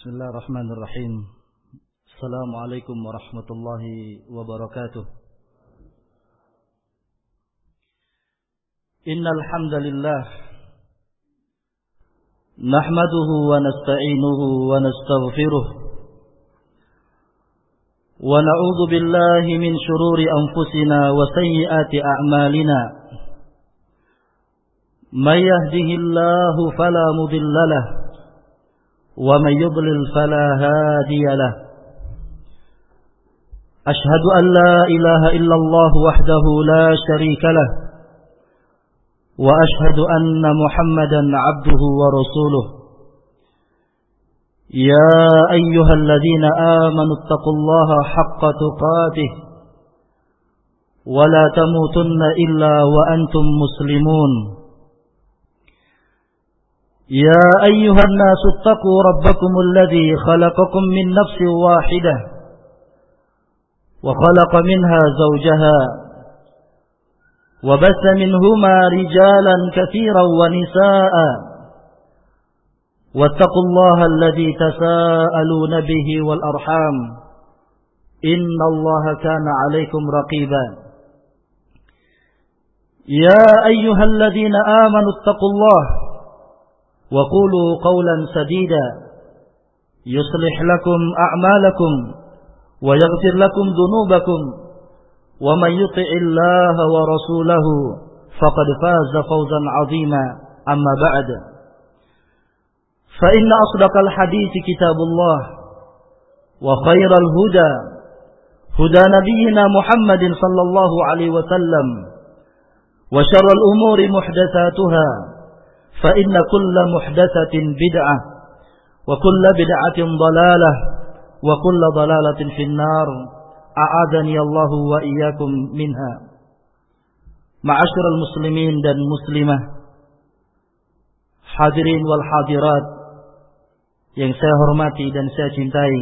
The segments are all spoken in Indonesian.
Bismillahirrahmanirrahim. Assalamualaikum warahmatullahi wabarakatuh. Innal hamdalillah nahmaduhu wa nasta'inuhu wa nastaghfiruh wa na'udzu billahi min shururi anfusina wa sayyiati a'malina. May yahdihillahu fala mudilla lahu ومن يضلل فلا هادي له أشهد أن لا إله إلا الله وحده لا شريك له وأشهد أن محمدا عبده ورسوله يا أيها الذين آمنوا اتقوا الله حق تقاته ولا تموتن إلا وأنتم مسلمون يا أيها الناس اتقوا ربكم الذي خلقكم من نفس واحدة وخلق منها زوجها وبث منهما رجالا كثيرا ونساء واتقوا الله الذي تساءلون به والأرحام إن الله كان عليكم رقيبا يا أيها الذين آمنوا اتقوا الله وقولوا قولا سديدا يصلح لكم أعمالكم ويغفر لكم ذنوبكم ومن يطع الله ورسوله فقد فاز فوزا عظيما أما بعد فإن أصدق الحديث كتاب الله وخير الهدى هدى نبينا محمد صلى الله عليه وسلم وشر الأمور محدثاتها فإن كل محدثة بدعة وكل بدعة ضلالة وكل ضلالة في النار أعاذني الله وإياكم منها. معاشر المسلمين dan muslimah, hadirin wal hadirat yang saya hormati dan saya cintai,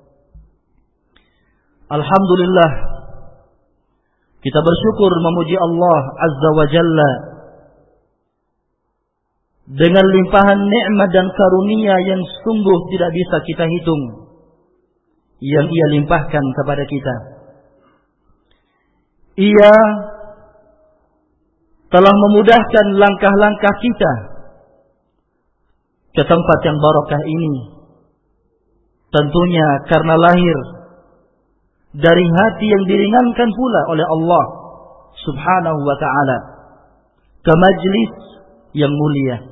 alhamdulillah kita bersyukur memuji Allah Azza wa Jalla dengan limpahan nikmat dan karunia yang sungguh tidak bisa kita hitung yang Ia limpahkan kepada kita. Ia telah memudahkan langkah-langkah kita ke tempat yang barokah ini, tentunya karena lahir dari hati yang diringankan pula oleh Allah Subhanahu wa ta'ala ke majlis yang mulia.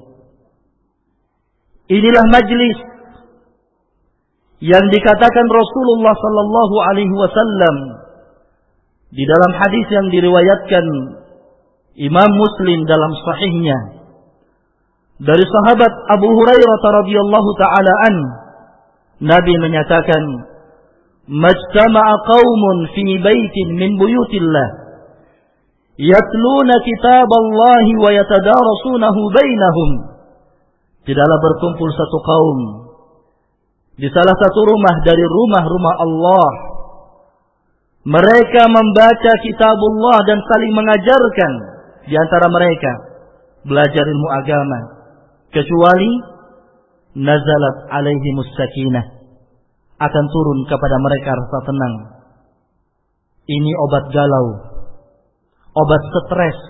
Inilah majlis yang dikatakan Rasulullah sallallahu alaihi wasallam di dalam hadis yang diriwayatkan Imam Muslim dalam sahihnya dari sahabat Abu Hurairah radhiyallahu taala an, Nabi menyatakan, "Majtama'a qaumun fi baitin min buyutillah yatluna kitaballahi wa yatadarasunahu bainahum." Tidaklah berkumpul satu kaum di salah satu rumah dari rumah-rumah Allah. Mereka membaca kitabullah dan saling mengajarkan di antara mereka, belajar ilmu agama, kecuali nazalat alaihimus sakinah, akan turun kepada mereka rasa tenang. Ini obat galau, obat stres.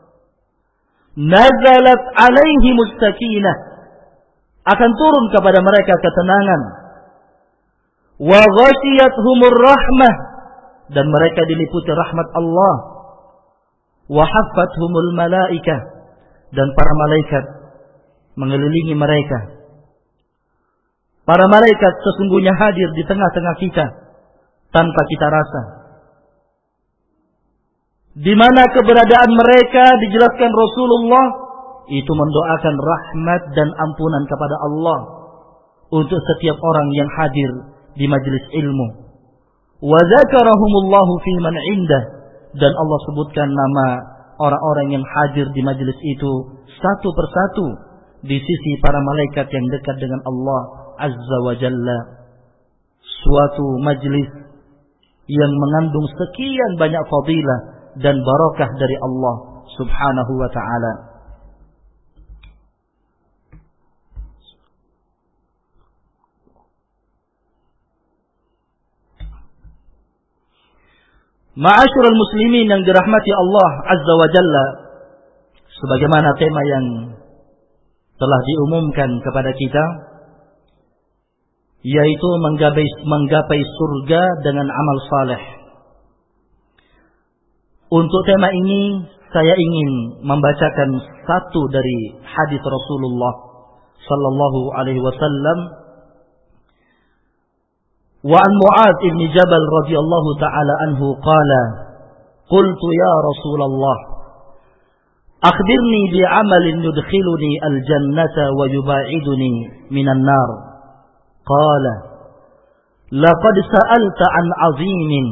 Nazalat alaihimus sakinah, akan turun kepada mereka ketenangan. Wa ghashiyatuhumur rahmah, dan mereka diliputi rahmat Allah. Wa haffathumul malaikah, dan para malaikat mengelilingi mereka. Para malaikat sesungguhnya hadir di tengah-tengah kita tanpa kita rasa. Di mana keberadaan mereka dijelaskan Rasulullah itu mendoakan rahmat dan ampunan kepada Allah untuk setiap orang yang hadir di majelis ilmu. Wa dzakarahumullahu fi man indah, dan Allah sebutkan nama orang-orang yang hadir di majelis itu satu persatu di sisi para malaikat yang dekat dengan Allah Azza wa Jalla. Suatu majelis yang mengandung sekian banyak fadilah dan barakah dari Allah Subhanahu wa ta'ala. Ma'asyiral muslimin yang dirahmati Allah Azza wa Jalla, sebagaimana tema yang telah diumumkan kepada kita, yaitu menggapai surga dengan amal saleh. Untuk tema ini saya ingin membacakan satu dari hadis Rasulullah sallallahu alaihi wasallam. Wa an Mu'adz bin Jabal radhiyallahu taala anhu qala qultu ya Rasulullah akhbirni bi amalin yudkhiluni al-jannata wa yuba'iduni minan nar. Qala laqad sa'alta an 'azimin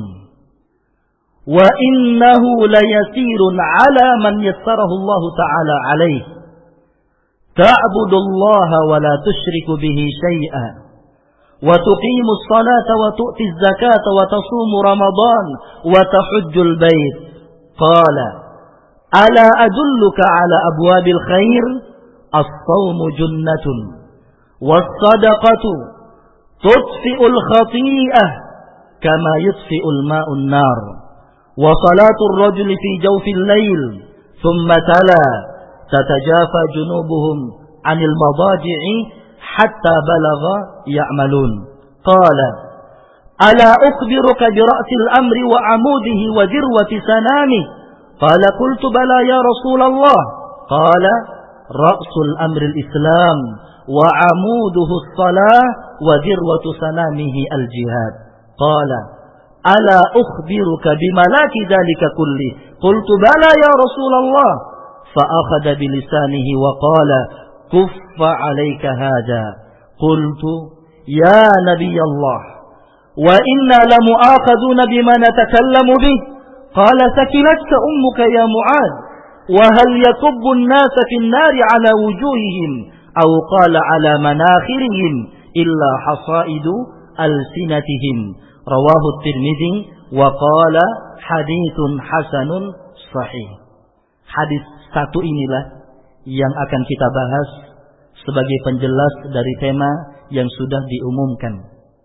wa innahu layasirun 'ala man yassarahu Allah ta'ala 'alayhi ta'budullaha wa la tusyriku bihi syai'an wa tuqimus salata wa tu'tiz zakata wa tasumu ramadan wa tahujjul bait. Qala ala adulluka 'ala abwabil khair as-shawmu junnatun was-sadaqatu tudfi'ul khati'ah kama yudfi'ul ma'un nar wa salatul rajuli fi jawfil lail thumma tala tatajafa junubuhum 'anil madaji'i hatta balagha ya'malun. Qala ala ukhbiruka bi ra'sil amri wa 'amudihi wa dirwati sanami. Qala qultu bala ya Rasulullah. Qala ra'sul amri al-islam wa 'amuduhu as-salah wa dirwatu sanamihi al-jihad. Qala ala ukhbiruka bimalaki dhalika kulli. Qultu bala ya Rasulullah. Fa akhadha bi lisanihi wa qala kuffa 'alayka hadha. Qultu ya nabiy Allah wa inna la mu'akhaduna bima natakallamu bih. Qala sakilatka ummuka ya Mu'adz wa hal yakubbu an-nasa fi an-nari 'ala wujuhihim aw qala 'ala manakhirihim illa hasaidu alsinatihim. Rawahu at-Tirmidzi wa qala haditsun hasanun sahih. Hadis satu inilah yang akan kita bahas sebagai penjelas dari tema yang sudah diumumkan.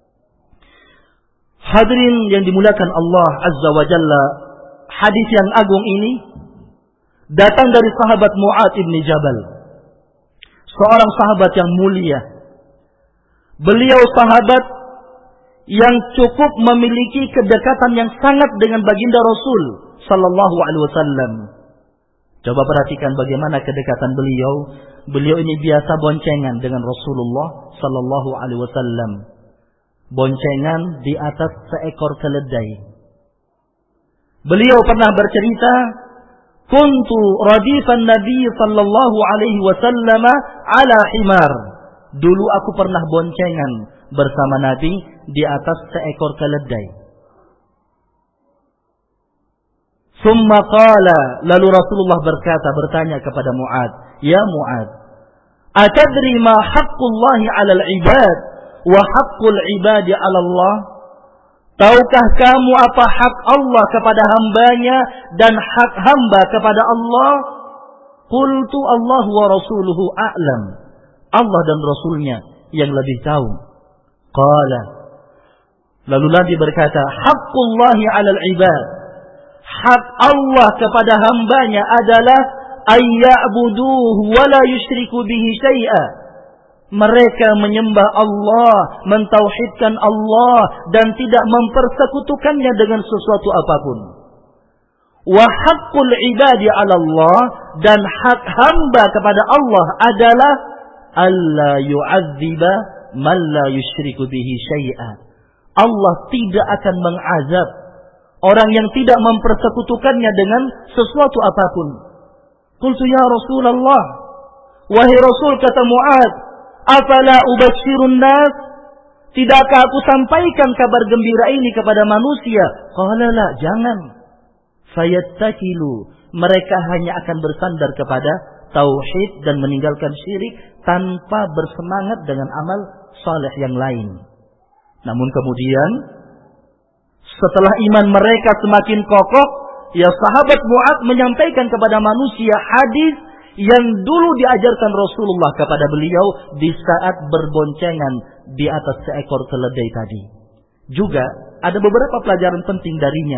Hadirin yang dimuliakan Allah Azza wa Jalla, hadis yang agung ini datang dari sahabat Mu'adz bin Jabal, seorang sahabat yang mulia. Beliau sahabat yang cukup memiliki kedekatan yang sangat dengan baginda Rasul sallallahu alaihi wasallam. Coba perhatikan bagaimana kedekatan beliau. Beliau ini biasa boncengan dengan Rasulullah sallallahu alaihi wasallam. Boncengan di atas seekor keledai. Beliau pernah bercerita, "Kuntu radifan Nabi sallallahu alaihi wasallam ala himar." Dulu aku pernah boncengan bersama Nabi di atas seekor keledai. Summa qala, lalu Rasulullah bertanya kepada Mu'adz, "Ya Mu'adz, atadri ma haqqullahi 'alal 'ibad wa haqqul 'ibadi 'ala Allah?" Tahukah kamu apa hak Allah kepada hambanya dan hak hamba kepada Allah? Qultu Allah wa rasuluhu a'lam. Allah dan Rasulnya yang lebih tahu. Qala, lalu Nabi berkata, haqqullahi 'alal 'ibad. Hak Allah kepada hambanya adalah ayya'buduhu wa la yusyriku bihi syai'a. Mereka menyembah Allah, mentauhidkan Allah dan tidak mempersekutukannya dengan sesuatu apapun. Wa haqqul ibadi 'ala Allah, dan hak hamba kepada Allah adalah alla yu'adziba man la yusyriku bihi syai'a. Allah tidak akan mengazab orang yang tidak mempersekutukannya dengan sesuatu apapun. Qultu ya Rasulullah, wahai Rasul, kata Mu'adz, afala ubashirun nas? Tidakkah aku sampaikan kabar gembira ini kepada manusia? Qala la, jangan. Fayattakilu, mereka hanya akan bersandar kepada tauhid dan meninggalkan syirik tanpa bersemangat dengan amal saleh yang lain. Namun kemudian setelah iman mereka semakin kokoh, ya sahabat Mu'adz menyampaikan kepada manusia hadis yang dulu diajarkan Rasulullah kepada beliau di saat berboncengan di atas seekor keledai tadi. Juga ada beberapa pelajaran penting darinya.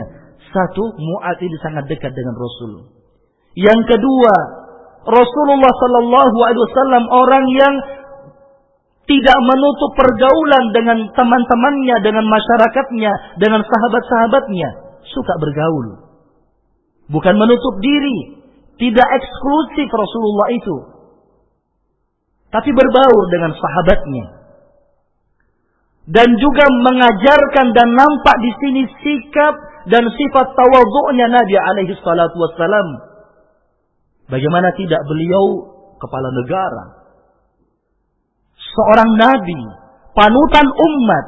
Satu, Mu'adz ini sangat dekat dengan Rasul. Yang kedua, Rasulullah sallallahu alaihi wasallam orang yang tidak menutup pergaulan dengan teman-temannya, dengan masyarakatnya, dengan sahabat-sahabatnya. Suka bergaul. Bukan menutup diri. Tidak eksklusif Rasulullah itu. Tapi berbaur dengan sahabatnya. Dan juga mengajarkan dan nampak di sini sikap dan sifat tawadhu'nya Nabi alaihi salatu wassalam. Bagaimana tidak beliau kepala negara, seorang nabi, panutan umat.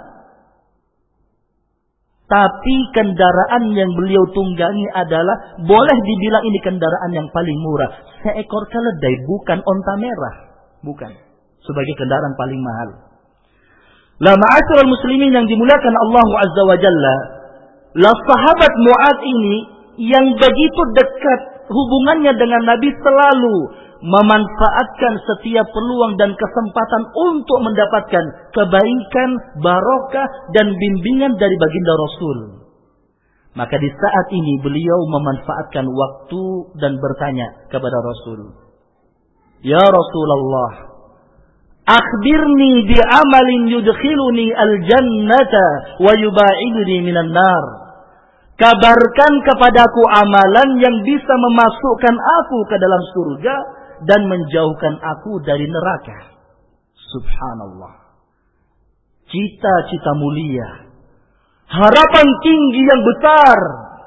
Tapi kendaraan yang beliau tunggangi adalah, boleh dibilang ini kendaraan yang paling murah. Seekor keledai, bukan onta merah. Bukan. Sebagai kendaraan paling mahal. La ma'asyiral muslimin yang dimuliakan Allah Azza wa Jalla. La sahabat Mu'adz ini yang begitu dekat hubungannya dengan Nabi, selalu memanfaatkan setiap peluang dan kesempatan untuk mendapatkan kebaikan, barokah dan bimbingan dari baginda Rasul. Maka di saat ini beliau memanfaatkan waktu dan bertanya kepada Rasul, "Ya Rasulullah, akhbirni bi amalin yudkhiluni al-jannata wa yubaiduni minan nar." Kabarkan kepadaku amalan yang bisa memasukkan aku ke dalam surga dan menjauhkan aku dari neraka. Subhanallah. Cita-cita mulia, harapan tinggi yang besar,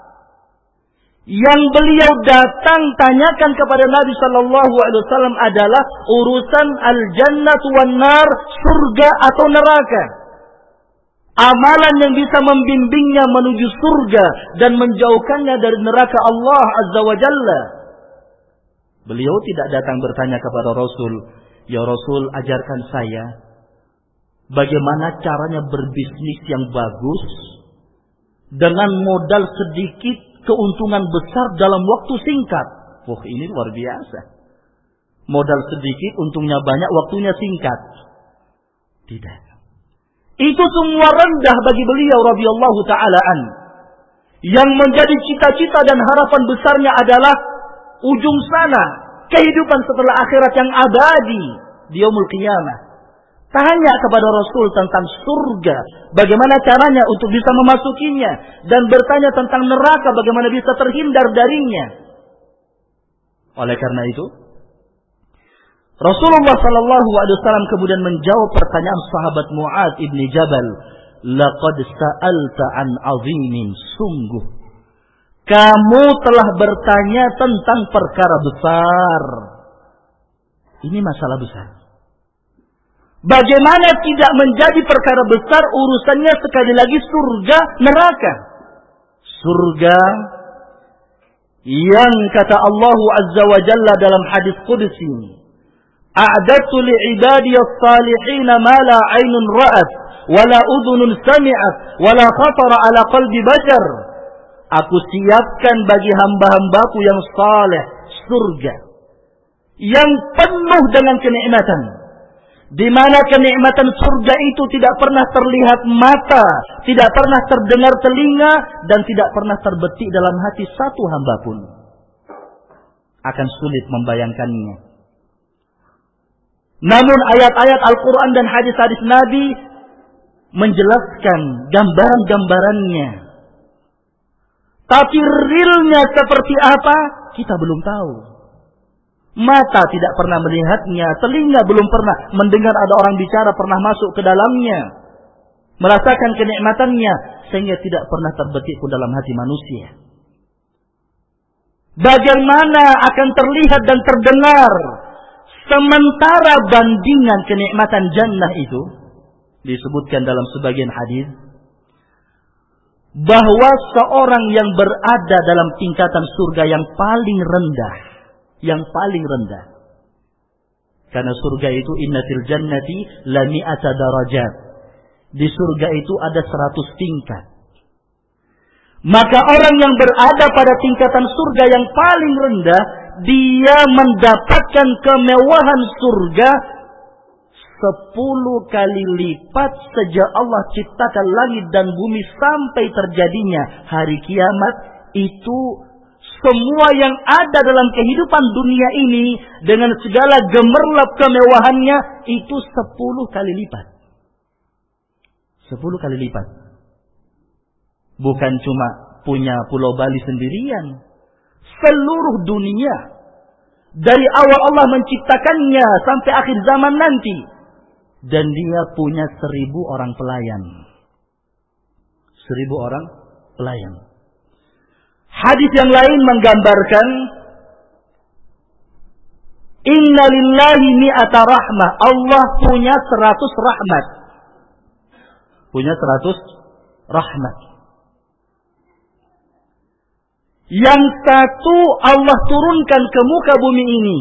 yang beliau datang tanyakan kepada Nabi sallallahu alaihi wasallam adalah urusan al-jannah wan nar, surga atau neraka. Amalan yang bisa membimbingnya menuju surga dan menjauhkannya dari neraka Allah Azza wa Jalla. Beliau tidak datang bertanya kepada Rasul, "Ya Rasul, ajarkan saya bagaimana caranya berbisnis yang bagus dengan modal sedikit, keuntungan besar dalam waktu singkat." Wah, ini luar biasa. Modal sedikit, untungnya banyak, waktunya singkat. Tidak. Itu semua rendah bagi beliau radhiyallahu ta'ala an. Yang menjadi cita-cita dan harapan besarnya adalah ujung sana, kehidupan setelah akhirat yang abadi di yaumul qiyamah. Tanya kepada Rasul tentang surga, bagaimana caranya untuk bisa memasukinya, dan bertanya tentang neraka, bagaimana bisa terhindar darinya. Oleh karena itu, Rasulullah sallallahu alaihi wasallam kemudian menjawab pertanyaan sahabat Mu'adz ibni Jabal, "Laqad sa'alta an 'azimin." Sungguh kamu telah bertanya tentang perkara besar. Ini masalah besar. Bagaimana tidak menjadi perkara besar urusannya sekali lagi surga neraka? Surga yang kata Allah Azza wa Jalla dalam hadis qudsi, "A'dadtu li'ibadiyas salihin ma la 'ainun ra'at wa la udhunun sami'at wa la khatara 'ala qalbi bashar." Aku siapkan bagi hamba-hambaku yang saleh surga yang penuh dengan kenikmatan, di mana kenikmatan surga itu tidak pernah terlihat mata, tidak pernah terdengar telinga, dan tidak pernah terbetik dalam hati satu hamba pun. Akan sulit membayangkannya. Namun ayat-ayat Al-Quran dan hadis-hadis Nabi menjelaskan gambaran-gambarannya. Tapi realnya seperti apa, kita belum tahu. Mata tidak pernah melihatnya, telinga belum pernah mendengar ada orang bicara, pernah masuk ke dalamnya, merasakan kenikmatannya, sehingga tidak pernah terbetik pun dalam hati manusia. Bagaimana akan terlihat dan terdengar? Sementara bandingan kenikmatan jannah itu disebutkan dalam sebagian hadis bahwa seorang yang berada dalam tingkatan surga yang paling rendah, karena surga itu inna fil jannati la mi'ata darajat. Di surga itu ada 100 tingkat. Maka orang yang berada pada tingkatan surga yang paling rendah, dia mendapatkan kemewahan surga 10 kali lipat sejak Allah ciptakan langit dan bumi sampai terjadinya hari kiamat, itu semua yang ada dalam kehidupan dunia ini dengan segala gemerlap kemewahannya itu 10 kali lipat. 10 kali lipat. Bukan cuma punya Pulau Bali sendirian. Seluruh dunia. Dari awal Allah menciptakannya sampai akhir zaman nanti. Dan dia punya 1000 orang pelayan. 1000 orang pelayan. Hadis yang lain menggambarkan Inna lillahi mi'ata rahmah. Allah punya 100 rahmat. Punya 100 rahmat. Yang satu Allah turunkan ke muka bumi ini.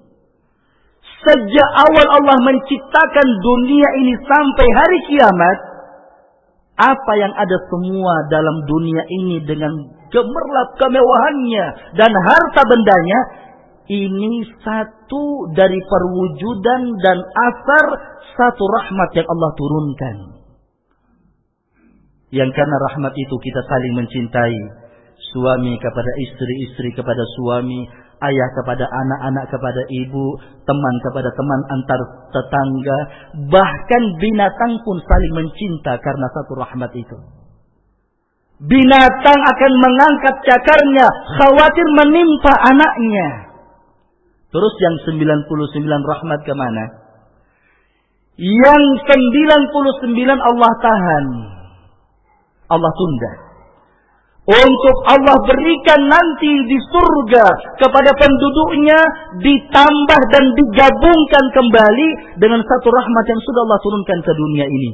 Sejak awal Allah menciptakan dunia ini sampai hari kiamat, apa yang ada semua dalam dunia ini dengan gemerlap kemewahannya dan harta bendanya, ini satu dari perwujudan dan asar satu rahmat yang Allah turunkan. Yang karena rahmat itu kita saling mencintai. Suami kepada istri, istri kepada suami, ayah kepada anak, anak kepada ibu, teman kepada teman antar tetangga, bahkan binatang pun saling mencinta karena satu rahmat itu. Binatang akan mengangkat cakarnya, khawatir menimpa anaknya. Terus yang 99 rahmat kemana? Yang 99 Allah tahan. Allah tunda. Untuk Allah berikan nanti di surga kepada penduduknya, ditambah dan digabungkan kembali dengan satu rahmat yang sudah Allah turunkan ke dunia ini.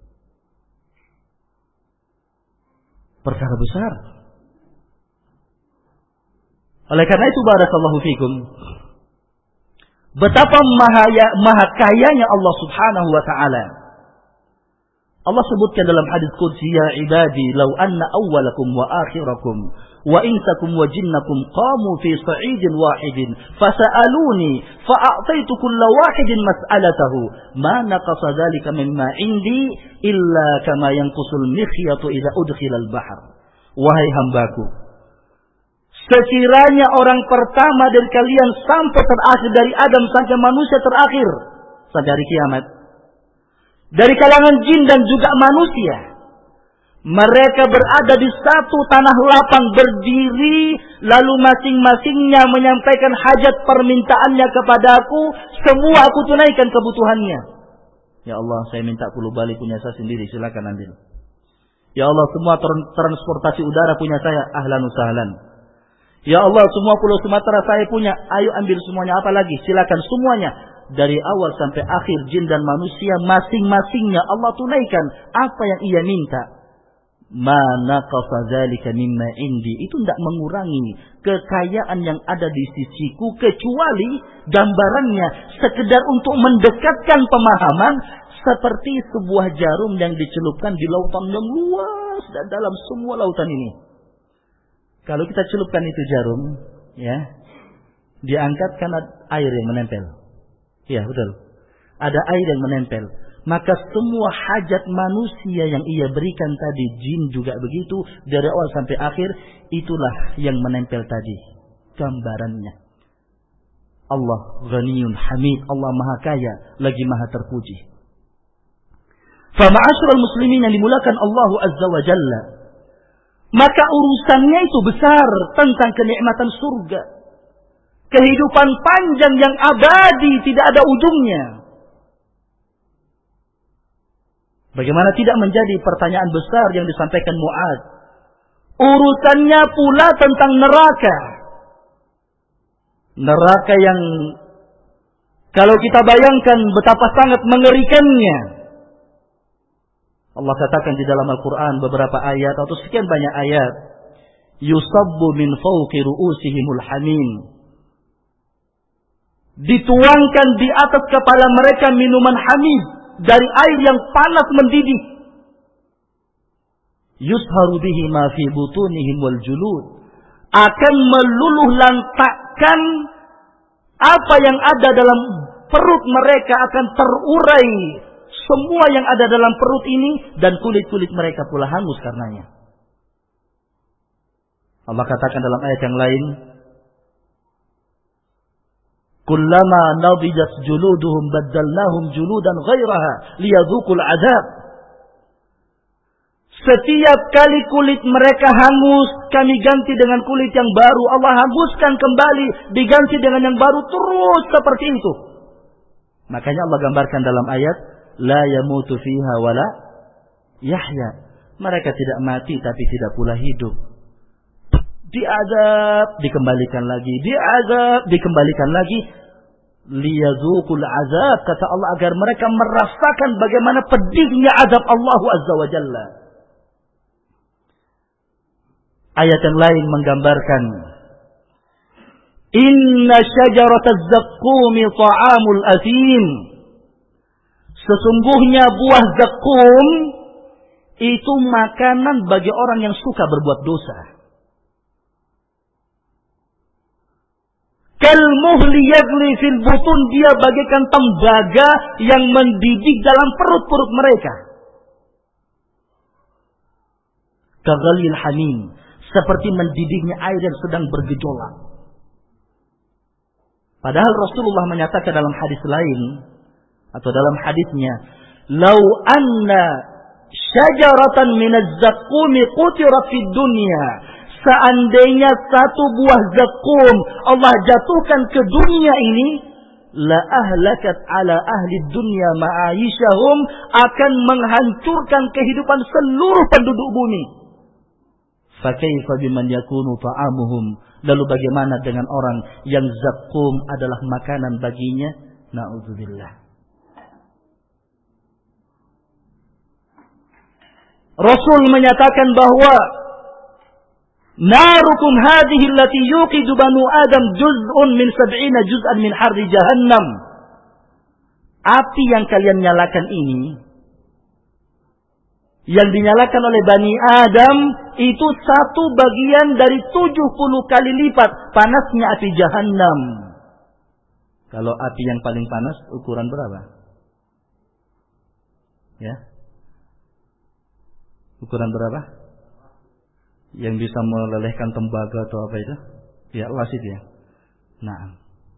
Perkara besar. Oleh karena itu barakallahu fikum, betapa maha kayanya Allah subhanahu wa ta'ala. Allah sebutkan dalam hadis qudsi, ya ibadi law anna awwalakum wa akhirakum wa insakum wa jinnakum qamu fi sa'idin wahidin fasa'aluni fa'a'taitu kulla wahidin mas'alatahu ma naqasa dhalika mimma indi illa kama yanqusul mikhyatu idza udkhila al-bahr. Wahai hambaku, sekiranya orang pertama dari kalian sampai terakhir, dari Adam sampai manusia terakhir sampai hari kiamat, dari kalangan jin dan juga manusia, mereka berada di satu tanah lapang berdiri, lalu masing-masingnya menyampaikan hajat permintaannya kepadaku, semua aku tunaikan kebutuhannya. Ya Allah, saya minta Pulau Bali punya saya sendiri, silakan ambil. Ya Allah, semua transportasi udara punya saya, ahlan wa sahlan. Ya Allah, semua Pulau Sumatera saya punya, ayo ambil semuanya, apa lagi? Silakan semuanya. Dari awal sampai akhir jin dan manusia masing-masingnya Allah tunaikan apa yang ia minta. Ma naqasa dzalika mimma indi. Itu tidak mengurangi kekayaan yang ada di sisiku, kecuali gambarannya sekedar untuk mendekatkan pemahaman, seperti sebuah jarum yang dicelupkan di lautan yang luas dan dalam semua lautan ini. Kalau kita celupkan itu jarum, ya, diangkat karena air yang menempel. Ya, betul. Ada air yang menempel. Maka semua hajat manusia yang ia berikan tadi, jin juga begitu, dari awal sampai akhir, itulah yang menempel tadi. Gambarannya. Allah Ghaniyun Hamid, Allah Maha Kaya, lagi Maha Terpuji. Fama'asyiral muslimin yang dimulakan Allah Azza wa Jalla, maka urusannya itu besar tentang kenikmatan surga. Kehidupan panjang yang abadi, tidak ada ujungnya. Bagaimana tidak menjadi pertanyaan besar yang disampaikan Mu'adz. Urusannya pula tentang neraka. Neraka yang kalau kita bayangkan betapa sangat mengerikannya. Allah katakan di dalam Al-Quran beberapa ayat atau sekian banyak ayat. Yusabbu min fawqi ru'usihimul hamim. Dituangkan di atas kepala mereka minuman hamim dari air yang panas mendidih. Yusharu bihi ma fi butunihim wal julud. Akan meluluh lantakkan apa yang ada dalam perut mereka, akan terurai semua yang ada dalam perut ini, dan kulit-kulit mereka pula hangus karenanya. Allah katakan dalam ayat yang lain, kullama nadijat juluduhum baddalnahum juludan ghairaha liyadhuqul azab. Setiap kali kulit mereka hangus, kami ganti dengan kulit yang baru. Allah hanguskan kembali, diganti dengan yang baru, terus seperti itu. Makanya Allah gambarkan dalam ayat, la yamutu fiha wala yahya. Mereka tidak mati tapi tidak pula hidup. Diazab, dikembalikan lagi. Diazab, dikembalikan lagi. Liyadzuqul azab, kata Allah, agar mereka merasakan bagaimana pedihnya azab Allah Azza wa Jalla. Ayat yang lain menggambarkan, inna syajarataz zaqqumi ta'amul athim. Sesungguhnya buah zakum itu makanan bagi orang yang suka berbuat dosa. Kalmuhli yagli fil butun, dia bagaikan tembaga yang mendidih dalam perut-perut mereka. Kaghalil hamim, seperti mendidihnya air yang sedang bergejolak. Padahal Rasulullah menyatakan dalam hadis lain, atau dalam hadisnya, lau anna syajaratan minaz zaqqumi qutirat fid dunya, seandainya satu buah zakum Allah jatuhkan ke dunia ini, la ahlakat ala ahli dunya ma'aishahum, akan menghancurkan kehidupan seluruh penduduk bumi. Fa kaifa biman yakunu ta'amuhum, lalu bagaimana dengan orang yang zakum adalah makanan baginya? Na'udzubillah. Rasul menyatakan bahwa narukum hadhihi allati yuqidu banu Adam juz'un min 70 juz'an min harri jahannam. Api yang kalian nyalakan ini, yang dinyalakan oleh Bani Adam, itu satu bagian dari 70 kali lipat panasnya api Jahannam. Kalau api yang paling panas ukuran berapa? Ya. Ukuran berapa? Yang bisa melelehkan tembaga atau apa itu? Ya, las itu ya. Nah.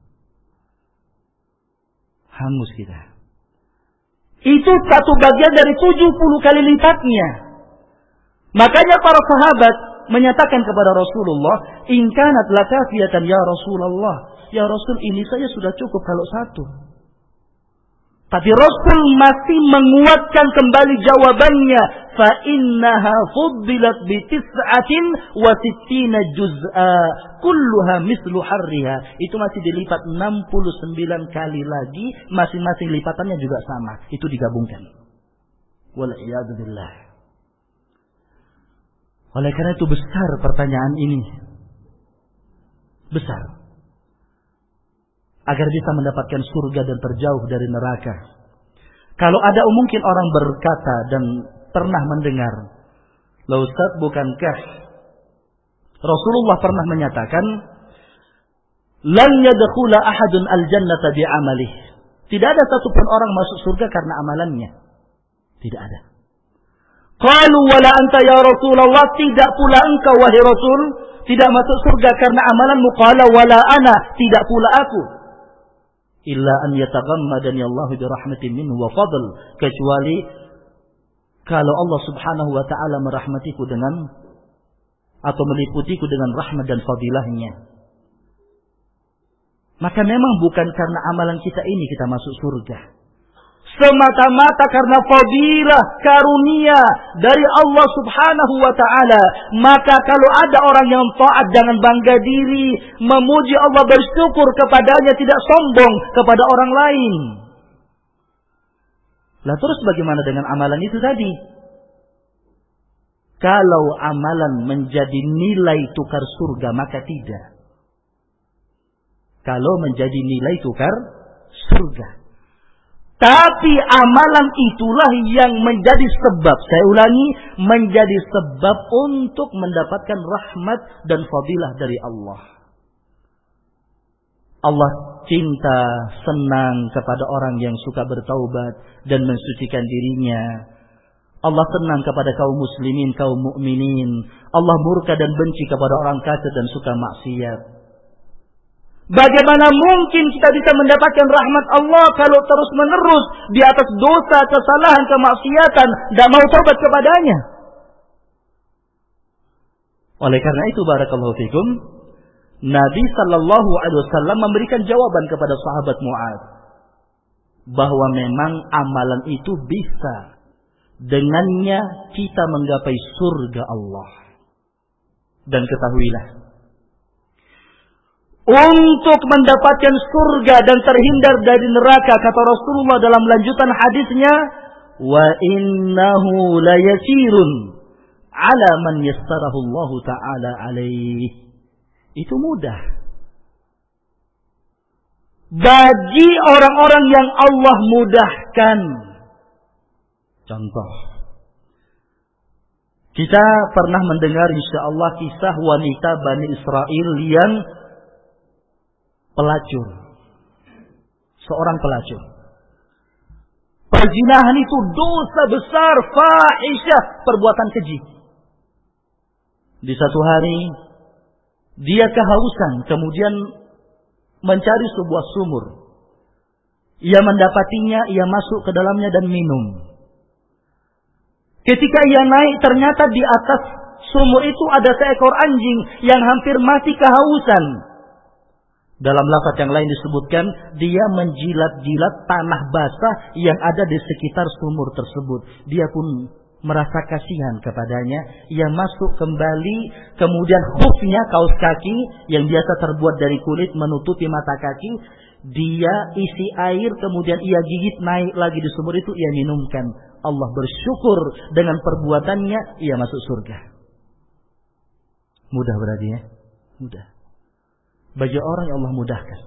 Hangus kita. Itu satu bagian dari 70 kali lipatnya. Makanya para sahabat menyatakan kepada Rasulullah, in kanat lakafiyatan ya Rasulullah, ya Rasul, ini saja sudah cukup kalau satu. Tapi Rasul masih menguatkan kembali jawabannya, fa innaha fuddilat bi 69 juz'a kulluha mislu harriha. Itu masih dilipat 69 kali lagi, masing-masing lipatannya juga sama. Itu digabungkan. Wal iyad billah. Oleh karena itu besar pertanyaan ini. Besar. Agar bisa mendapatkan surga dan terjauh dari neraka. Kalau ada mungkin orang berkata dan pernah mendengar, "La Ustaz, bukankah Rasulullah pernah menyatakan, lan yadkhula ahadun al-jannata bi'amalihi." Tidak ada satupun orang masuk surga karena amalannya. Tidak ada. Qalu wala anta ya Rasulullah, tidak pula engkau wahai Rasul, tidak masuk surga karena amalanmu. Qala wala ana, tidak pula aku. Illa an yataghammadani Allah bi rahmatin minhu wa fadl, kecuali kalau Allah Subhanahu wa taala merahmatiku dengan atau meliputiku dengan rahmat dan fadilahnya. Maka memang bukan karena amalan kita ini kita masuk surga. Semata-mata karena fadilah, karunia dari Allah Subhanahu wa ta'ala. Maka kalau ada orang yang taat, jangan bangga diri, memuji Allah, bersyukur kepadanya, tidak sombong kepada orang lain. Lah terus bagaimana dengan amalan itu tadi? Kalau amalan menjadi nilai tukar surga, maka tidak. Kalau menjadi nilai tukar surga. Tapi amalan itulah yang menjadi sebab, saya ulangi, menjadi sebab untuk mendapatkan rahmat dan fadilah dari Allah. Allah cinta, senang kepada orang yang suka bertaubat dan mensucikan dirinya. Allah senang kepada kaum muslimin, kaum mukminin. Allah murka dan benci kepada orang kafir dan suka maksiat. Bagaimana mungkin kita bisa mendapatkan rahmat Allah kalau terus-menerus di atas dosa, kesalahan, kemaksiatan, tidak mau taubat kepadanya? Oleh karena itu, barakallahu fikum, Nabi sallallahu alaihi wasallam memberikan jawaban kepada sahabat Mu'adz bahwa memang amalan itu bisa dengannya kita menggapai surga Allah. Dan ketahuilah, untuk mendapatkan surga dan terhindar dari neraka, kata Rasulullah dalam lanjutan hadisnya, wa innahu la yasirun ala man yassarahu Allah taala alaih. Itu mudah bagi orang-orang yang Allah mudahkan. Contoh, kita pernah mendengar insyaallah kisah wanita Bani Israel yang pelacur. Seorang pelacur. Perzinahan itu dosa besar, fahisyah, perbuatan keji. Di satu hari dia kehausan, kemudian mencari sebuah sumur. Ia mendapatinya, ia masuk ke dalamnya dan minum. Ketika ia naik, ternyata di atas sumur itu ada seekor anjing yang hampir mati kehausan. Dalam lafaz yang lain disebutkan, dia menjilat-jilat tanah basah yang ada di sekitar sumur tersebut. Dia pun merasa kasihan kepadanya. Ia masuk kembali, kemudian khufnya, kaos kaki yang biasa terbuat dari kulit menutupi mata kaki, dia isi air, kemudian ia gigit, naik lagi di sumur itu, ia minumkan. Allah bersyukur dengan perbuatannya, ia masuk surga. Mudah berarti ya? Mudah. Bagi orang yang Allah mudahkan.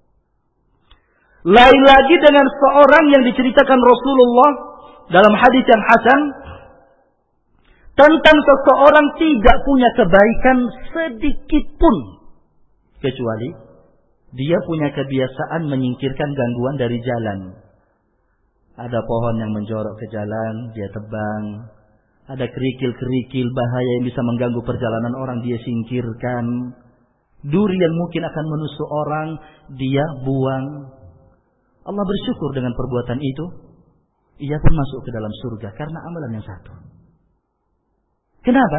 Lain lagi dengan seorang yang diceritakan Rasulullah dalam hadis yang hasan tentang seseorang tidak punya kebaikan sedikit pun, kecuali dia punya kebiasaan menyingkirkan gangguan dari jalan. Ada pohon yang menjorok ke jalan, dia tebang. Ada kerikil-kerikil bahaya yang bisa mengganggu perjalanan orang, dia singkirkan. Duri yang mungkin akan menusuk orang, dia buang. Allah bersyukur dengan perbuatan itu. Ia pun masuk ke dalam surga karena amalan yang satu. Kenapa?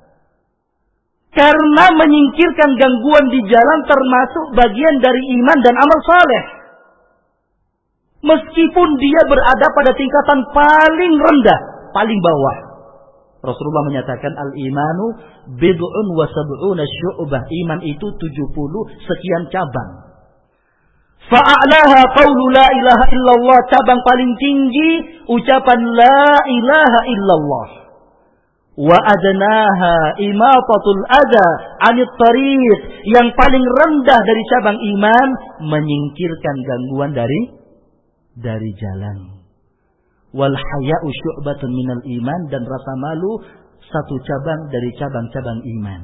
Karena menyingkirkan gangguan di jalan termasuk bagian dari iman dan amal saleh. Meskipun dia berada pada tingkatan paling rendah, paling bawah. Rasulullah menyatakan al-imanu bid'un wa sab'una syu'bah. Iman itu 70 sekian cabang. Fa'alaha qawlu la ilaha illallah. Cabang paling tinggi ucapan la ilaha illallah. Wa adnaha imatatul adha 'anit tariq. Yang paling rendah dari cabang iman menyingkirkan gangguan dari jalan. Wal haya'u syu'batun minal iman. Dan rasa malu satu cabang dari cabang-cabang iman.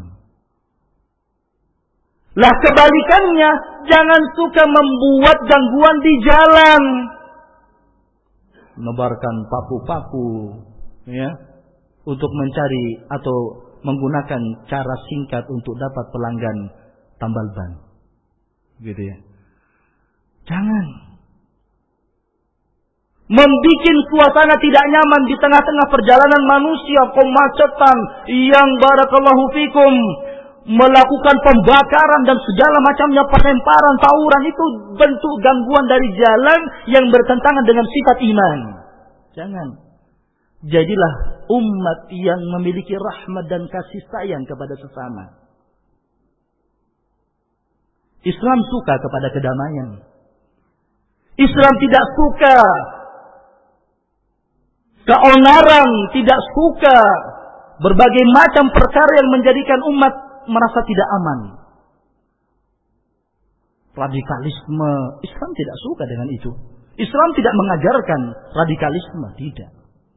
Lah kebalikannya, jangan suka membuat gangguan di jalan. Menebarkan paku-paku ya, untuk mencari atau menggunakan cara singkat untuk dapat pelanggan tambal ban. Gitu ya. Jangan. Membikin suasana tidak nyaman di tengah-tengah perjalanan manusia, kemacetan yang barakallahu fikum, melakukan pembakaran dan segala macamnya, pelemparan, tawuran, itu bentuk gangguan dari jalan yang bertentangan dengan sifat iman. Jangan. Jadilah umat yang memiliki rahmat dan kasih sayang kepada sesama. Islam suka kepada kedamaian. Islam tidak suka keonaran, tidak suka berbagai macam perkara yang menjadikan umat merasa tidak aman. Radikalisme, Islam tidak suka dengan itu. Islam tidak mengajarkan radikalisme, tidak.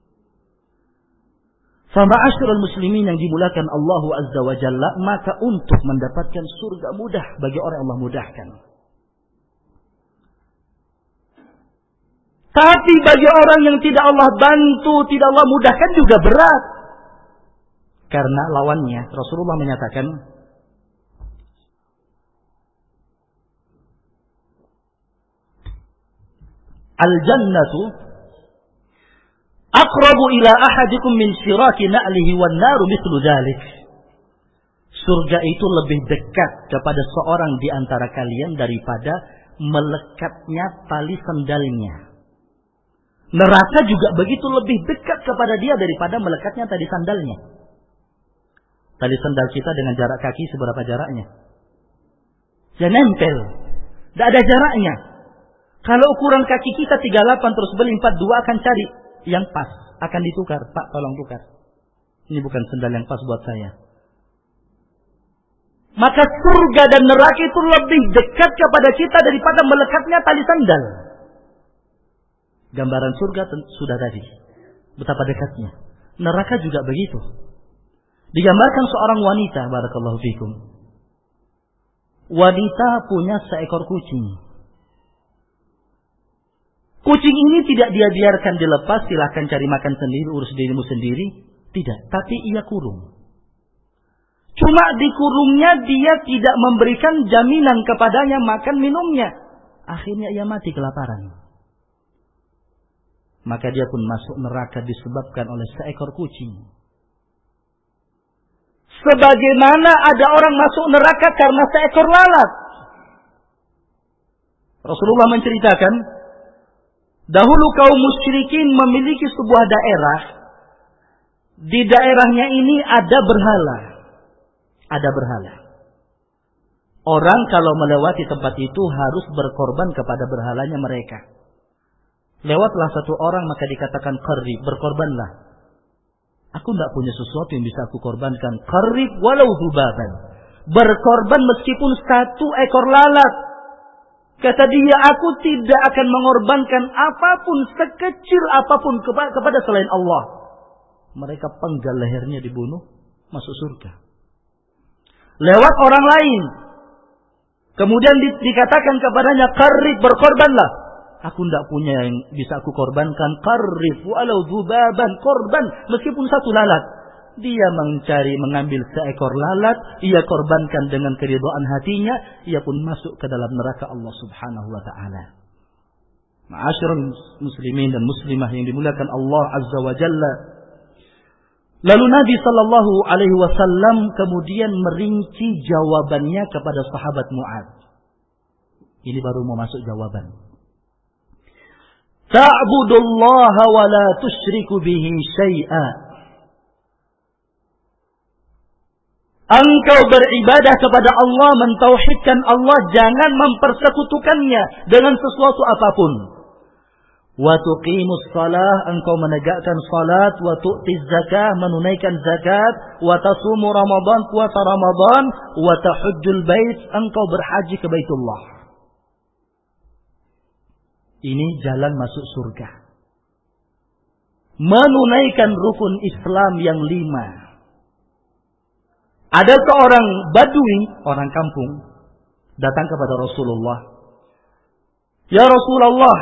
Fama'asyiral muslimin yang dimulakan Allah Azza wa Jalla, maka untuk mendapatkan surga mudah bagi orang yang Allah mudahkan. Tapi bagi orang yang tidak Allah bantu, tidak Allah mudahkan juga berat. Karena lawannya, Rasulullah menyatakan, Al-jannatu aqrabu ila ahadikum min syiraki na'lihi wan naru mithlu dzalik. Surga itu lebih dekat kepada seorang di antara kalian daripada melekatnya tali sandalnya. Neraka juga begitu lebih dekat kepada dia daripada melekatnya tali sandalnya. Tali sandal kita dengan jarak kaki seberapa jaraknya? Ya nempel. Tidak ada jaraknya. Kalau ukuran kaki kita 38 terus beli 42 akan cari yang pas. Akan ditukar. Pak tolong tukar. Ini bukan sandal yang pas buat saya. Maka surga dan neraka itu lebih dekat kepada kita daripada melekatnya tali sandal. Gambaran surga sudah tadi. Betapa dekatnya. Neraka juga begitu. Digambarkan seorang wanita, barakallahu fikum. Wanita punya seekor kucing. Kucing ini tidak dia biarkan dilepas, silahkan cari makan sendiri, urus dirimu sendiri. Tidak, tapi ia kurung. Cuma dikurungnya dia tidak memberikan jaminan kepadanya makan minumnya. Akhirnya ia mati kelaparan. Maka dia pun masuk neraka disebabkan oleh seekor kucing. Sebagaimana ada orang masuk neraka karena seekor lalat. Rasulullah menceritakan, dahulu kaum musyrikin memiliki sebuah daerah. Di daerahnya ini ada berhala. Ada berhala. Orang kalau melewati tempat itu harus berkorban kepada berhalanya mereka. Lewatlah satu orang maka dikatakan qarib, berkorbanlah. Aku tidak punya sesuatu yang bisa aku korbankan. Qarib walau hubaban. Berkorban meskipun satu ekor lalat. Kata dia, aku tidak akan mengorbankan apapun, sekecil apapun kepada selain Allah. Mereka penggal lehernya dibunuh, masuk surga. Lewat orang lain. Kemudian dikatakan kepadanya, qarib, berkorbanlah. Aku tidak punya yang bisa aku korbankan. Qarib walau dhubaban, korban meskipun satu lalat. Dia mengambil seekor lalat, ia korbankan dengan keridhaan hatinya, ia pun masuk ke dalam neraka Allah Subhanahu wa taala. Ma'asyiral muslimin dan muslimah yang dimuliakan Allah Azza wa Jalla. Lalu Nabi sallallahu alaihi wasallam kemudian merinci jawabannya kepada sahabat Mu'adz. Ini baru mau masuk jawaban. Ta'budullaha wa la tusyriku bihi syai'a. Engkau beribadah kepada Allah, mentauhidkan Allah, jangan mempersekutukannya dengan sesuatu apapun. Wa tuqimus shalah, engkau menegakkan salat, wa tu'tiz zakah, menunaikan zakat, wa tasumu Ramadan, puasa Ramadan, wa tahujjul bait, engkau berhaji ke Baitullah. Ini jalan masuk surga. Menunaikan rukun Islam yang 5. Ada seorang badui, orang kampung, datang kepada Rasulullah. Ya Rasulullah,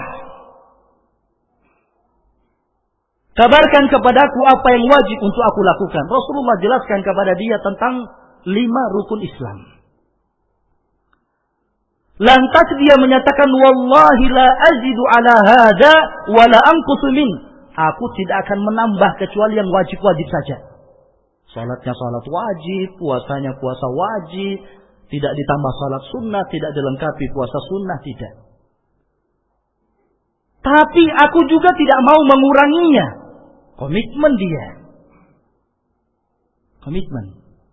kabarkan kepadaku apa yang wajib untuk aku lakukan. Rasulullah jelaskan kepada dia tentang 5 rukun Islam. Lantas dia menyatakan, wallahi la azidu ala hada wa la anqusu min. Aku tidak akan menambah kecuali yang wajib-wajib saja. Salatnya salat wajib, puasanya puasa wajib, tidak ditambah salat sunnah, tidak dilengkapi puasa sunnah, tidak. Tapi aku juga tidak mau menguranginya. Komitmen dia. Komitmen.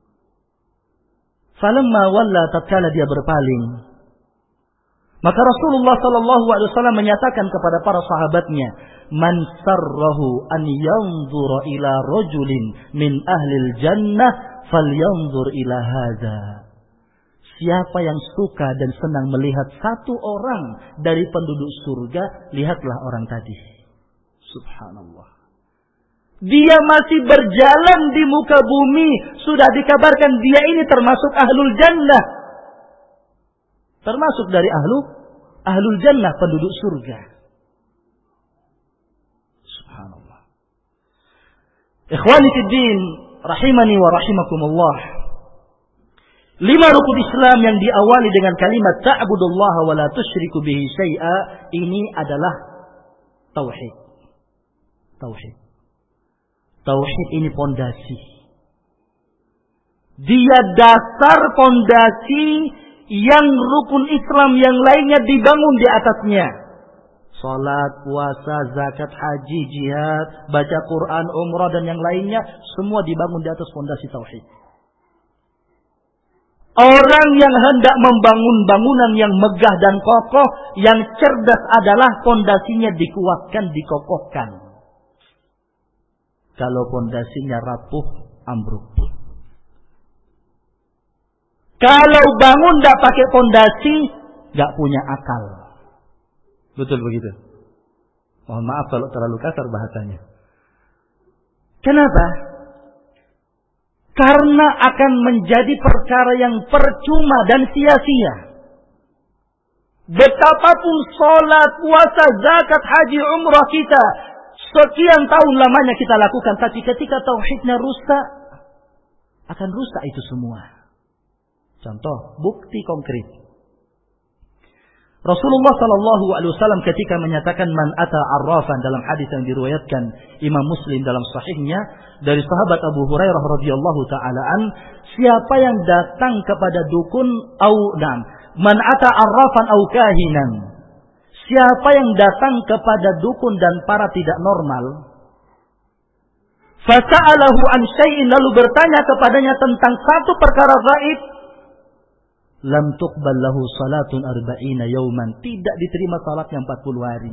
Falamma walla, tatkala dia berpaling, maka Rasulullah sallallahu alaihi wasallam menyatakan kepada para sahabatnya, "Man sarrahu an yanzura ila rajulin min ahlil jannah falyanzur ila hadza." Siapa yang suka dan senang melihat satu orang dari penduduk surga, lihatlah orang tadi. Subhanallah. Dia masih berjalan di muka bumi, sudah dikabarkan dia ini termasuk ahlul jannah. Termasuk dari ahlul jannah, penduduk surga. Subhanallah. Ikhwani fid din, rahimani wa rahimakumullah. 5 rukun Islam yang diawali dengan kalimat ta'budullaha wa la tusyriku bihi syai'a, ini adalah tauhid. Tauhid ini pondasi. Dia dasar pondasi yang rukun Islam yang lainnya dibangun di atasnya. Salat, puasa, zakat, haji, jihad, baca Quran, umrah dan yang lainnya semua dibangun di atas pondasi tauhid. Orang yang hendak membangun bangunan yang megah dan kokoh, yang cerdas adalah pondasinya dikuatkan, dikokohkan. Kalau pondasinya rapuh, ambruk. Kalau bangun tidak pakai pondasi, nggak punya akal. Betul begitu. Mohon maaf kalau terlalu kasar bahasanya. Kenapa? Karena akan menjadi perkara yang percuma dan sia-sia. Betapapun sholat, puasa, zakat, haji, umrah kita sekian tahun lamanya kita lakukan, tapi ketika tauhidnya rusak, akan rusak itu semua. Contoh, bukti konkret. Rasulullah sallallahu alaihi wasallam ketika menyatakan man ata arrafan dalam hadis yang diriwayatkan Imam Muslim dalam sahihnya dari sahabat Abu Hurairah radhiyallahu taala an, siapa yang datang kepada dukun man ata arrafan au kahinan, siapa yang datang kepada dukun dan para tidak normal, fasa'alahu an syai'in, lalu bertanya kepadanya tentang satu perkara gaib, lam tuqbal lahu salatun arba'ina yawman, tidak diterima salatnya 40 hari.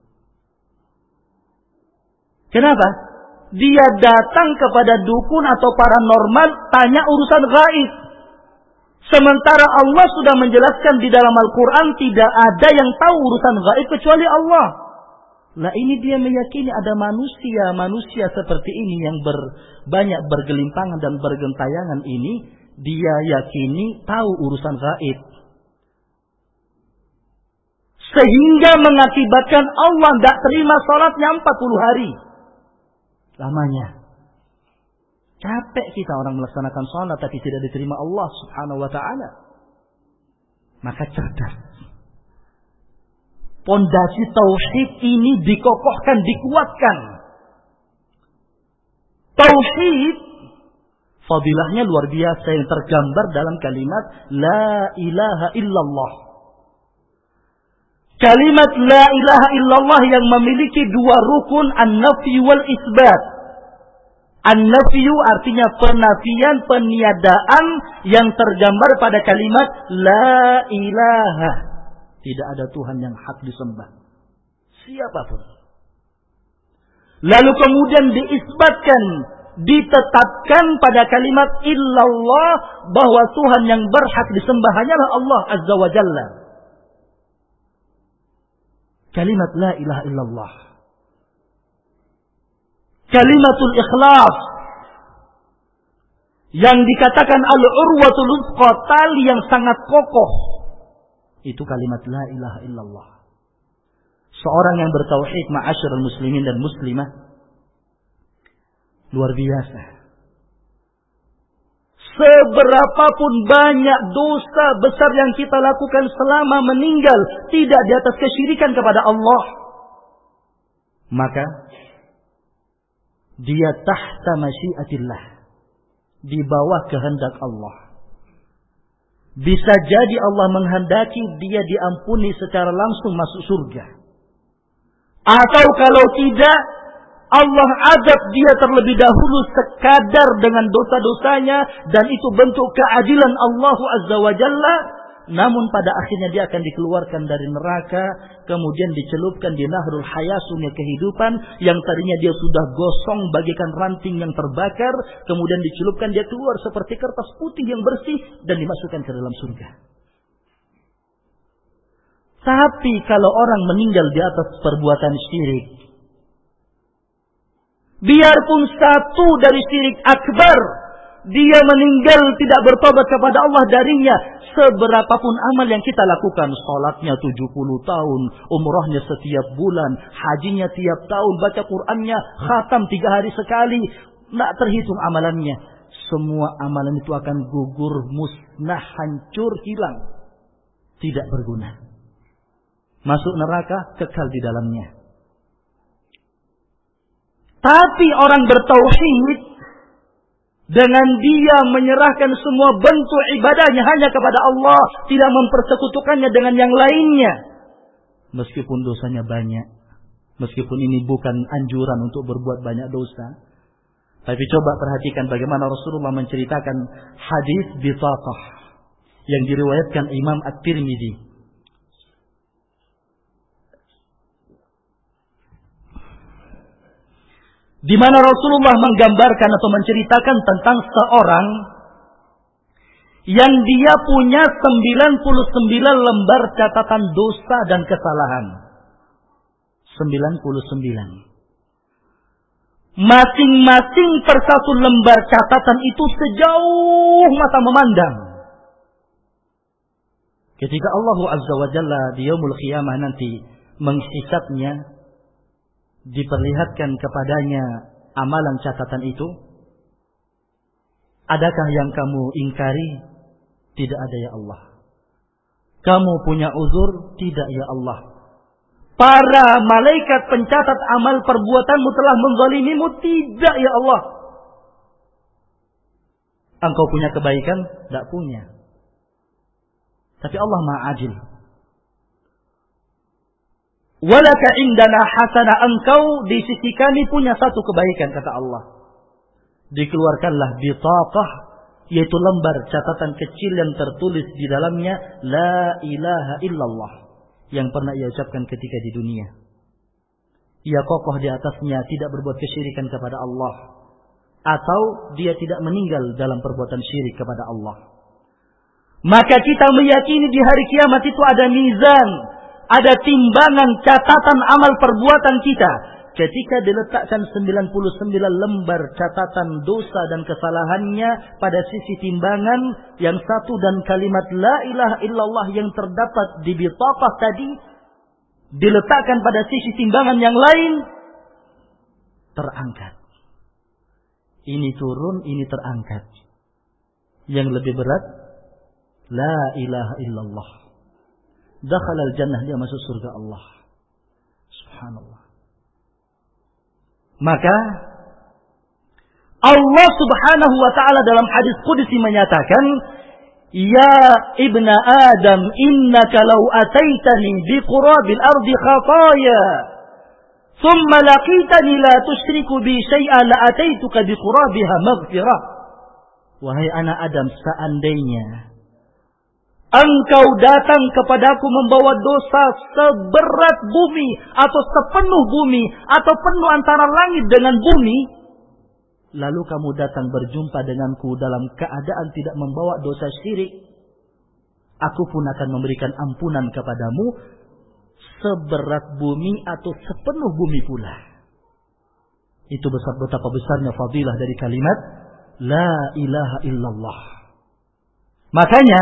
Kenapa? Dia datang kepada dukun atau paranormal tanya urusan gaib. Sementara Allah sudah menjelaskan di dalam Al-Quran tidak ada yang tahu urusan gaib kecuali Allah. Lah ini dia meyakini ada manusia seperti ini yang banyak bergelimpangan dan bergentayangan ini. Dia yakini tahu urusan gaib. Sehingga mengakibatkan Allah tidak terima salatnya 40 hari. Lamanya. Capek kita orang melaksanakan salat tapi tidak diterima Allah subhanahu wa ta'ala. Maka cerdas. Pondasi tauhid ini dikokohkan, dikuatkan. Tauhid fadilahnya luar biasa yang tergambar dalam kalimat La ilaha illallah. Kalimat La ilaha illallah yang memiliki 2 rukun, an-nafyu wal isbat. An-nafyu artinya penafian, peniadaan yang tergambar pada kalimat La ilaha. Tidak ada Tuhan yang hak disembah, siapapun. Lalu kemudian diisbatkan, ditetapkan pada kalimat illallah, bahwa Tuhan yang berhak disembah hanyalah Allah azza wa jalla. Kalimat la ilaha illallah, kalimatul ikhlas, yang dikatakan al-urwatul wuthqa, tali yang sangat kokoh, itu kalimat la ilaha illallah. Seorang yang bertauhid, ma'asyiral muslimin dan muslimah, luar biasa. Seberapapun banyak dosa besar yang kita lakukan selama meninggal tidak di atas kesyirikan kepada Allah, maka dia tahta masyiatillah, di bawah kehendak Allah. Bisa jadi Allah menghendaki dia diampuni secara langsung masuk surga. Atau kalau tidak, Allah azab dia terlebih dahulu sekadar dengan dosa-dosanya, dan itu bentuk keadilan Allah azza wa jalla. Namun pada akhirnya dia akan dikeluarkan dari neraka, kemudian dicelupkan di nahrul haya, sungai kehidupan, yang tadinya dia sudah gosong bagaikan ranting yang terbakar, kemudian dicelupkan, dia keluar seperti kertas putih yang bersih dan dimasukkan ke dalam surga. Tapi kalau orang meninggal di atas perbuatan syirik, biarpun satu dari syirik akbar, dia meninggal tidak bertobat kepada Allah darinya, seberapapun amal yang kita lakukan, salatnya 70 tahun, umrahnya setiap bulan, hajinya tiap tahun, baca Qur'annya khatam 3 hari sekali, tidak terhitung amalannya. Semua amalan itu akan gugur, musnah, hancur, hilang, tidak berguna. Masuk neraka, kekal di dalamnya. Tapi orang bertauhid, dengan dia menyerahkan semua bentuk ibadahnya hanya kepada Allah, tidak mempersekutukannya dengan yang lainnya, meskipun dosanya banyak, meskipun ini bukan anjuran untuk berbuat banyak dosa, tapi coba perhatikan bagaimana Rasulullah menceritakan hadis bitaqah yang diriwayatkan Imam At-Tirmidzi. Di mana Rasulullah menggambarkan atau menceritakan tentang seorang yang dia punya 99 lembar catatan dosa dan kesalahan. 99. Masing-masing persatu lembar catatan itu sejauh mata memandang. Ketika Allah Azza wa Jalla di Yaumul Qiyamah nanti menghisabnya, diperlihatkan kepadanya amalan catatan itu. Adakah yang kamu ingkari? Tidak ada ya Allah. Kamu punya uzur? Tidak ya Allah. Para malaikat pencatat amal perbuatanmu telah menzalimimu? Tidak ya Allah. Engkau punya kebaikan? Tidak punya. Tapi Allah Maha Adil. Walaka indana hasanah, engkau di sisi kami punya satu kebaikan, kata Allah. Dikeluarkanlah bitaqah, yaitu lembar catatan kecil yang tertulis di dalamnya la ilaha illallah, yang pernah ia ucapkan ketika di dunia. Ia kokoh di atasnya, tidak berbuat kesyirikan kepada Allah, atau dia tidak meninggal dalam perbuatan syirik kepada Allah. Maka kita meyakini di hari kiamat itu ada mizan, ada timbangan catatan amal perbuatan kita. Ketika diletakkan 99 lembar catatan dosa dan kesalahannya pada sisi timbangan yang satu, dan kalimat la ilaha illallah yang terdapat di bitaqah tadi diletakkan pada sisi timbangan yang lain, terangkat. Ini turun, ini terangkat. Yang lebih berat, la ilaha illallah. Dakhalal jannah, dia masuk surga Allah. Subhanallah. Maka Allah Subhanahu wa ta'ala dalam hadis qudsi menyatakan, ya ibna Adam, innaka law ataitani biqurabil ardi khataya thumma laqitani la tusyriku bi syai'an la ataituka biqurabiha maghfirah. Wahai anak Adam, seandainya engkau datang kepadaku membawa dosa seberat bumi, atau sepenuh bumi, atau penuh antara langit dengan bumi, lalu kamu datang berjumpa denganku dalam keadaan tidak membawa dosa syirik, aku pun akan memberikan ampunan kepadamu seberat bumi atau sepenuh bumi pula. Itu betapa besarnya fadilah dari kalimat la ilaha illallah. Makanya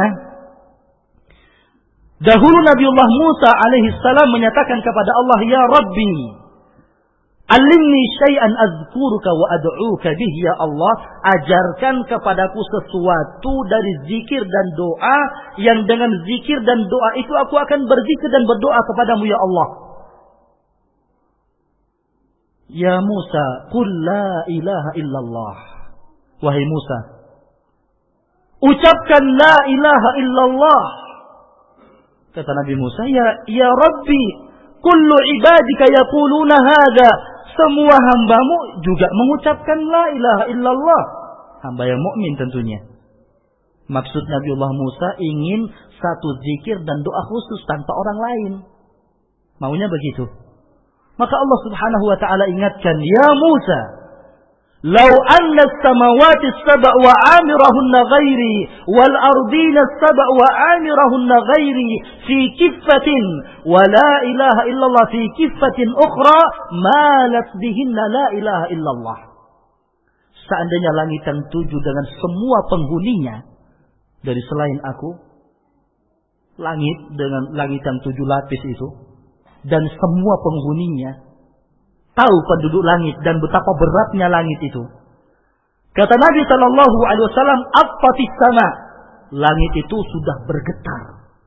dahulu Nabiullah Musa alaihi salam menyatakan kepada Allah, ya Rabbi, alimni syai'an azkuruka wa ad'uka bihi, ya Allah, ajarkan kepadaku sesuatu dari zikir dan doa, yang dengan zikir dan doa itu aku akan berzikir dan berdoa kepadamu, ya Allah. Ya Musa, qul la ilaha illallah. Wahai Musa, ucapkan la ilaha illallah. Kata Nabi Musa, ya Rabbi, kullu ibadika yaquluna hadha. Semua hambamu juga mengucapkan la ilaha illallah. Hamba yang mukmin tentunya. Maksud Nabiullah Musa ingin satu zikir dan doa khusus tanpa orang lain. Maunya begitu. Maka Allah Subhanahu wa ta'ala ingatkan, ya Musa, law anna as-samawati as-sab'a wa 'amirahunna ghairi wal ardina as-sab'a wa 'amirahunna ghairi fi kiffatin wa la ilaha illallah fi kiffatin ukhra malat bihinna la ilaha illallah. seandainya langit yang 7 dengan semua penghuninya dari selain aku, langit dengan langit yang 7 lapis itu, dan semua penghuninya tahu penduduk langit dan betapa beratnya langit itu. Kata Nabi sallallahu alaihi wasallam, "Attatis sama." Langit itu sudah bergetar.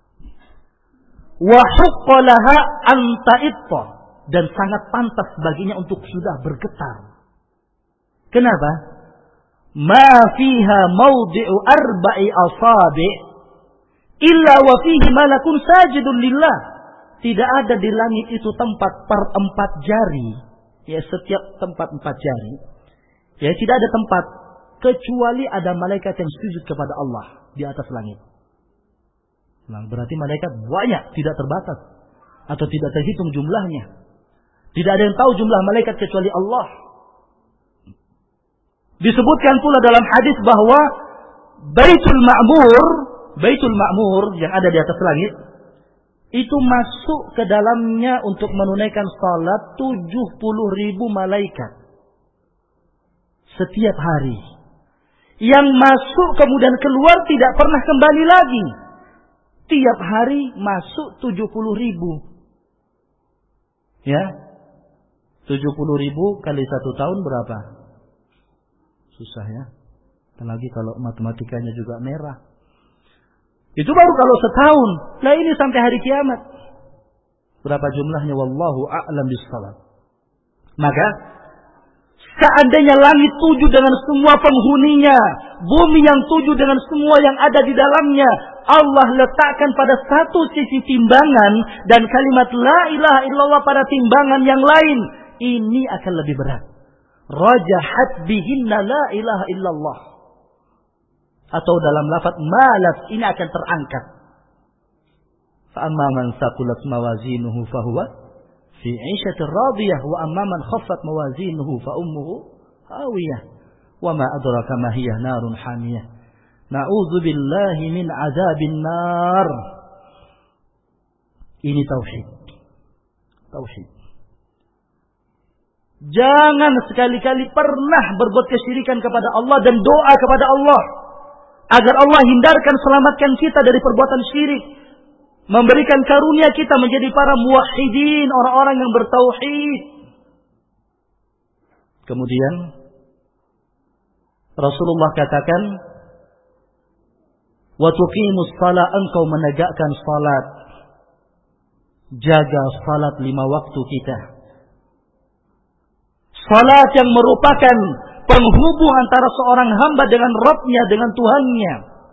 Wa huqqalaha an ta'itta, dan sangat pantas baginya untuk sudah bergetar. Kenapa? Ma fiha mawdi'u arba'i asabi' illa wa fihi malakun sajidun lillah. Tidak ada di langit itu tempat per 4 jari. Ya, setiap tempat 4 jari. Ya, tidak ada tempat kecuali ada malaikat yang sujud kepada Allah di atas langit. Nah, berarti malaikat banyak, tidak terbatas atau tidak terhitung jumlahnya. Tidak ada yang tahu jumlah malaikat kecuali Allah. Disebutkan pula dalam hadis bahwa Baitul Ma'mur yang ada di atas langit itu masuk ke dalamnya untuk menunaikan salat 70.000 malaikat setiap hari. Yang masuk kemudian keluar tidak pernah kembali lagi. Tiap hari masuk 70.000. Ya. 70.000 kali 1 tahun berapa? Susah ya. Apalagi kalau matematikanya juga merah. Itu baru kalau setahun. Nah ini sampai hari kiamat. Berapa jumlahnya? Wallahu a'lam bissawab. Maka seandainya langit 7 dengan semua penghuninya, bumi yang 7 dengan semua yang ada di dalamnya, Allah letakkan pada satu sisi timbangan dan kalimat la ilaha illallah pada timbangan yang lain, ini akan lebih berat. Rajahat bihinna la ilaha illallah. Atau dalam lafaz malat, ini akan terangkat. Fa amma man saqulat mawazinuhu fahuwa fi 'ishatir radiyah wa amma man khaffat mawazinuhu fa ummuhu hawiyah wa ma adraka ma hiya narun hamiyah. Na'udzu billahi min 'adzabin nar. Ini tauhid. Tauhid. Jangan sekali-kali pernah berbuat kesyirikan kepada Allah dan doa kepada Allah agar Allah hindarkan, selamatkan kita dari perbuatan syirik, memberikan karunia kita menjadi para muwahhidin, orang-orang yang bertauhid. Kemudian Rasulullah katakan, wa tuqimus shalah, engkau menegakkan salat, jaga salat 5 waktu kita. Salat yang merupakan penghubung antara seorang hamba dengan Rabb-nya, dengan Tuhannya,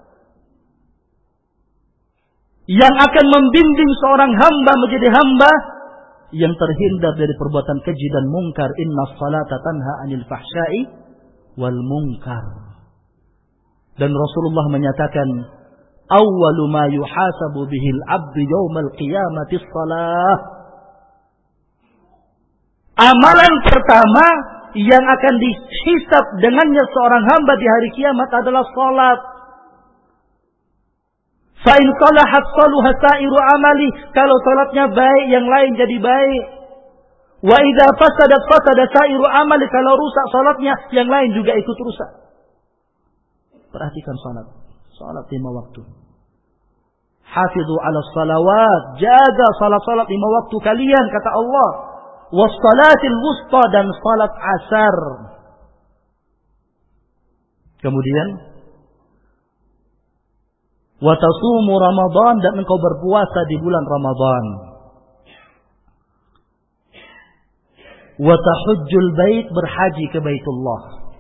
yang akan membimbing seorang hamba menjadi hamba yang terhindar dari perbuatan keji dan mungkar. Inna salata tanha 'anil fahsya'i wal munkar. Dan Rasulullah menyatakan, awwalu ma yuhasabu bihil 'abdu yaumal qiyamati shalah. Amalan pertama yang akan dihisab dengannya seorang hamba di hari kiamat adalah salat. Fa in salahat saluha sa'iru amali, kalau salatnya baik yang lain jadi baik. Wa idza fasadat fasada sa'iru amali, kalau rusak salatnya yang lain juga ikut rusak. Perhatikan salat. Salat 5 waktu. Hafizu 'ala shalawat, jaga salat-salat 5 waktu kalian, kata Allah. Wassalatil wusta, dan salat asar. Kemudian wa tasumu Ramadan, dan engkau berpuasa di bulan Ramadan. Wa tahujjul bait, berhaji ke Baitullah.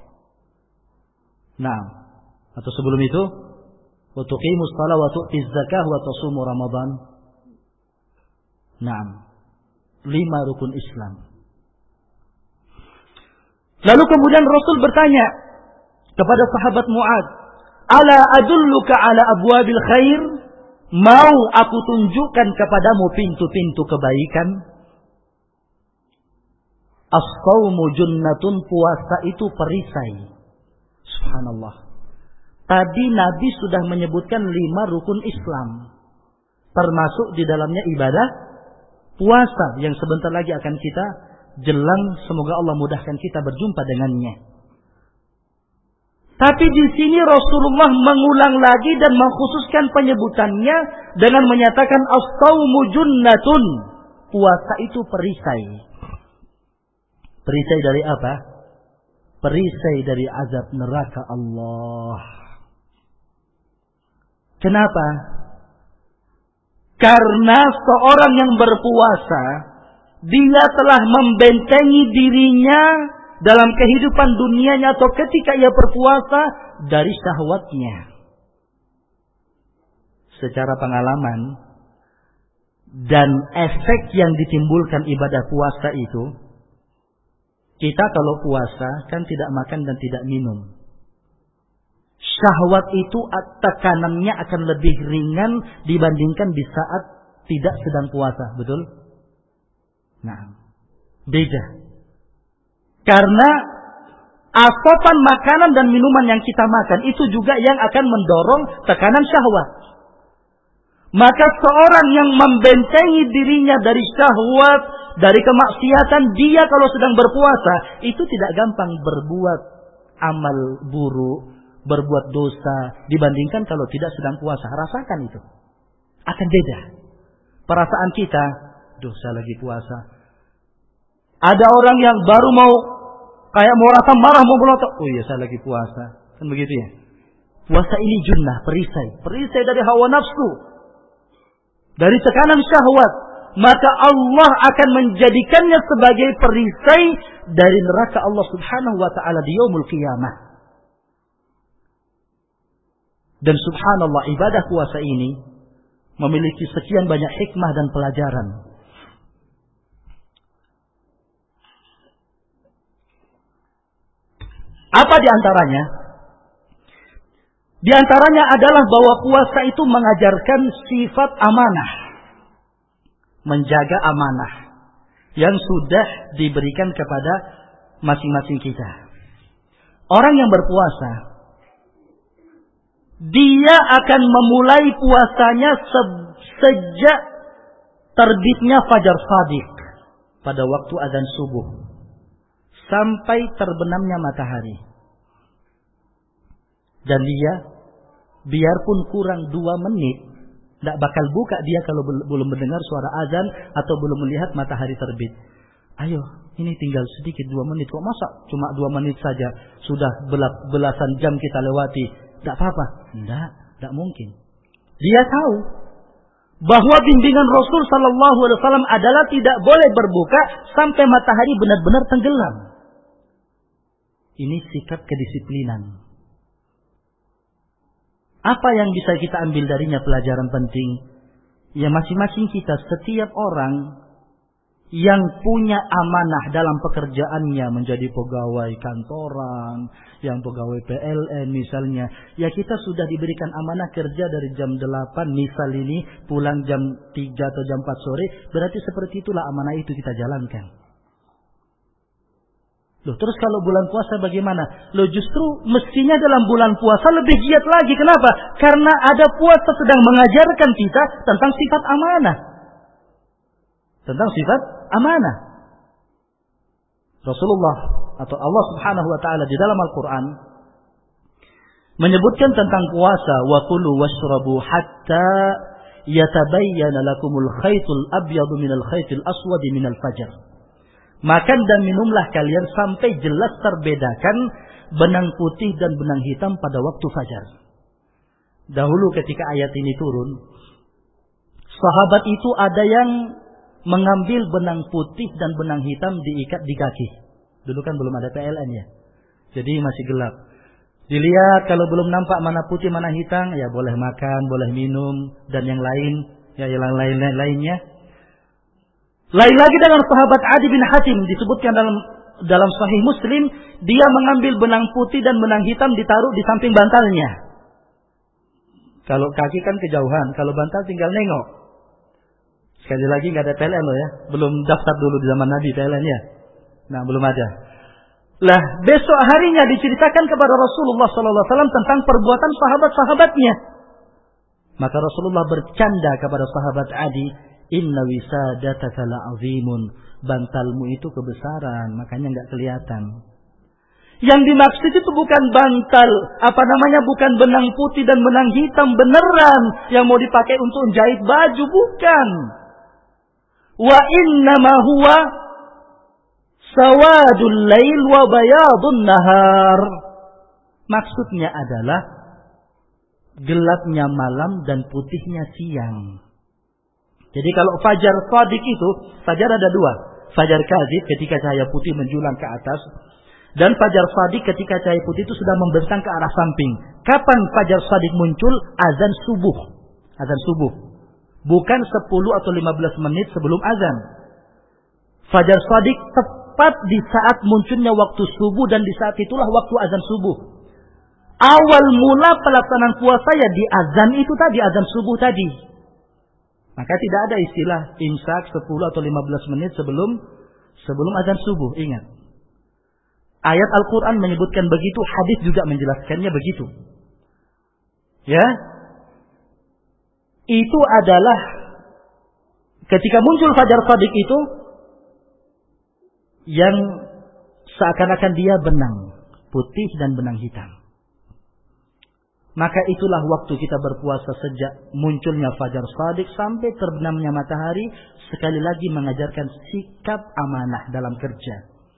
Nah, atau sebelum itu, wa tuqimus shalah wa tu'tiz zakah wa tasumu Ramadan. Naam. 5 rukun Islam. Lalu kemudian Rasul bertanya kepada sahabat Mu'adz, ala adulluka ala abwabil khair? Mau aku tunjukkan kepadamu pintu-pintu kebaikan? As-shaumu junnatun, puasa itu perisai. Subhanallah. Tadi Nabi sudah menyebutkan 5 rukun Islam, termasuk di dalamnya ibadah puasa yang sebentar lagi akan kita jelang, semoga Allah mudahkan kita berjumpa dengannya. Tapi di sini Rasulullah mengulang lagi dan mengkhususkan penyebutannya dengan menyatakan as-shaumu junnatun. Puasa itu perisai. Perisai dari apa? Perisai dari azab neraka Allah. Kenapa? Karena seorang yang berpuasa, dia telah membentengi dirinya dalam kehidupan dunianya atau ketika ia berpuasa dari syahwatnya. Secara pengalaman dan efek yang ditimbulkan ibadah puasa itu, kita kalau puasa kan tidak makan dan tidak minum. Syahwat itu tekanannya akan lebih ringan dibandingkan di saat tidak sedang puasa, betul? Nah, beda. Karena asupan makanan dan minuman yang kita makan itu juga yang akan mendorong tekanan syahwat. Maka seorang yang membentengi dirinya dari syahwat, dari kemaksiatan, dia kalau sedang berpuasa itu tidak gampang berbuat amal buruk, berbuat dosa dibandingkan kalau tidak sedang puasa. Rasakan itu. Akan beda. Perasaan kita, dosa lagi puasa. Ada orang yang baru mau kayak mau rasa marah, mau melotot. Oh iya, saya lagi puasa. Kan begitu ya. Puasa ini junnah, perisai. Perisai dari hawa nafsu. Dari tekanan syahwat. Maka Allah akan menjadikannya sebagai perisai dari neraka Allah Subhanahu wa ta'ala di yaumul qiyamah. Dan subhanallah, ibadah puasa ini memiliki sekian banyak hikmah dan pelajaran. Apa di antaranya? Di antaranya adalah bahwa puasa itu mengajarkan sifat amanah. Menjaga amanah yang sudah diberikan kepada masing-masing kita. Orang yang berpuasa, dia akan memulai puasanya sejak terbitnya fajar shadiq pada waktu azan subuh sampai terbenamnya matahari. Dan dia biarpun kurang 2 menit, tidak bakal buka dia kalau belum mendengar suara azan atau belum melihat matahari terbit. Ayo, ini tinggal sedikit 2 menit. Kok masa cuma 2 menit saja sudah belasan jam kita lewati? Tidak apa-apa. Tidak mungkin. Dia tahu bahwa bimbingan Rasul Sallallahu Alaihi Wasallam adalah tidak boleh berbuka sampai matahari benar-benar tenggelam. Ini sikap kedisiplinan. Apa yang bisa kita ambil darinya pelajaran penting? Ya masing-masing kita, setiap orang yang punya amanah dalam pekerjaannya, menjadi pegawai kantoran, yang pegawai PLN misalnya, ya kita sudah diberikan amanah kerja dari jam 8 misal ini, pulang jam 3 atau jam 4 sore, berarti seperti itulah amanah itu kita jalankan. Loh, terus kalau bulan puasa bagaimana? Loh, justru mestinya dalam bulan puasa lebih giat lagi. Kenapa? Karena ada puasa sedang mengajarkan kita tentang sifat amanah. Tentang sifat amanah. Rasulullah atau Allah Subhanahu wa ta'ala di dalam Al-Quran menyebutkan tentang puasa, wa kulu washrabu hatta yatabayyana lakumul khaytul abyadu minal khaytil aswadi minal fajr. Makan dan minumlah kalian sampai jelas terbedakan benang putih dan benang hitam pada waktu fajar. Dahulu ketika ayat ini turun, sahabat itu ada yang mengambil benang putih dan benang hitam diikat di kaki. Dulu kan belum ada PLN ya. Jadi masih gelap. Dilihat kalau belum nampak mana putih mana hitam, ya boleh makan, boleh minum dan yang lain, ya yang lainnya. Lain lagi dengan sahabat Adi bin Hatim, disebutkan dalam Sahih Muslim, dia mengambil benang putih dan benang hitam ditaruh di samping bantalnya. Kalau kaki kan kejauhan, kalau bantal tinggal nengok. Sekali lagi nggak ada PLN loh ya, belum daftar dulu di zaman Nabi PLN ya. Nah belum ada. Lah besok harinya diceritakan kepada Rasulullah SAW tentang perbuatan sahabat-sahabatnya. Maka Rasulullah bercanda kepada sahabat Adi, inna wisadataka la'azimun, bantalmu itu kebesaran, makanya enggak kelihatan. Yang dimaksud itu bukan bantal, bukan benang putih dan benang hitam beneran yang mau dipakai untuk jahit baju, bukan. Wa innama huwa sawadul lail wa bayadun nahar. Maksudnya adalah gelapnya malam dan putihnya siang. Jadi kalau fajar shadiq itu, fajar ada dua. Fajar kadzib ketika cahaya putih menjulang ke atas, dan fajar shadiq ketika cahaya putih itu sudah membentang ke arah samping. Kapan fajar shadiq muncul? Azan subuh. Azan subuh. Bukan 10 atau 15 menit sebelum azan. Fajar shadiq tepat di saat munculnya waktu subuh, dan di saat itulah waktu azan subuh. Awal mula pelaksanaan puasa ya di azan itu tadi, azan subuh tadi. Maka tidak ada istilah imsak 10 atau 15 menit sebelum azan subuh. Ingat. Ayat Al-Quran menyebutkan begitu, hadis juga menjelaskannya begitu. Ya. Itu adalah ketika muncul fajar shadiq itu yang seakan-akan dia benang putih dan benang hitam. Maka itulah waktu kita berpuasa sejak munculnya fajar shadiq sampai terbenamnya matahari, sekali lagi mengajarkan sikap amanah dalam kerja.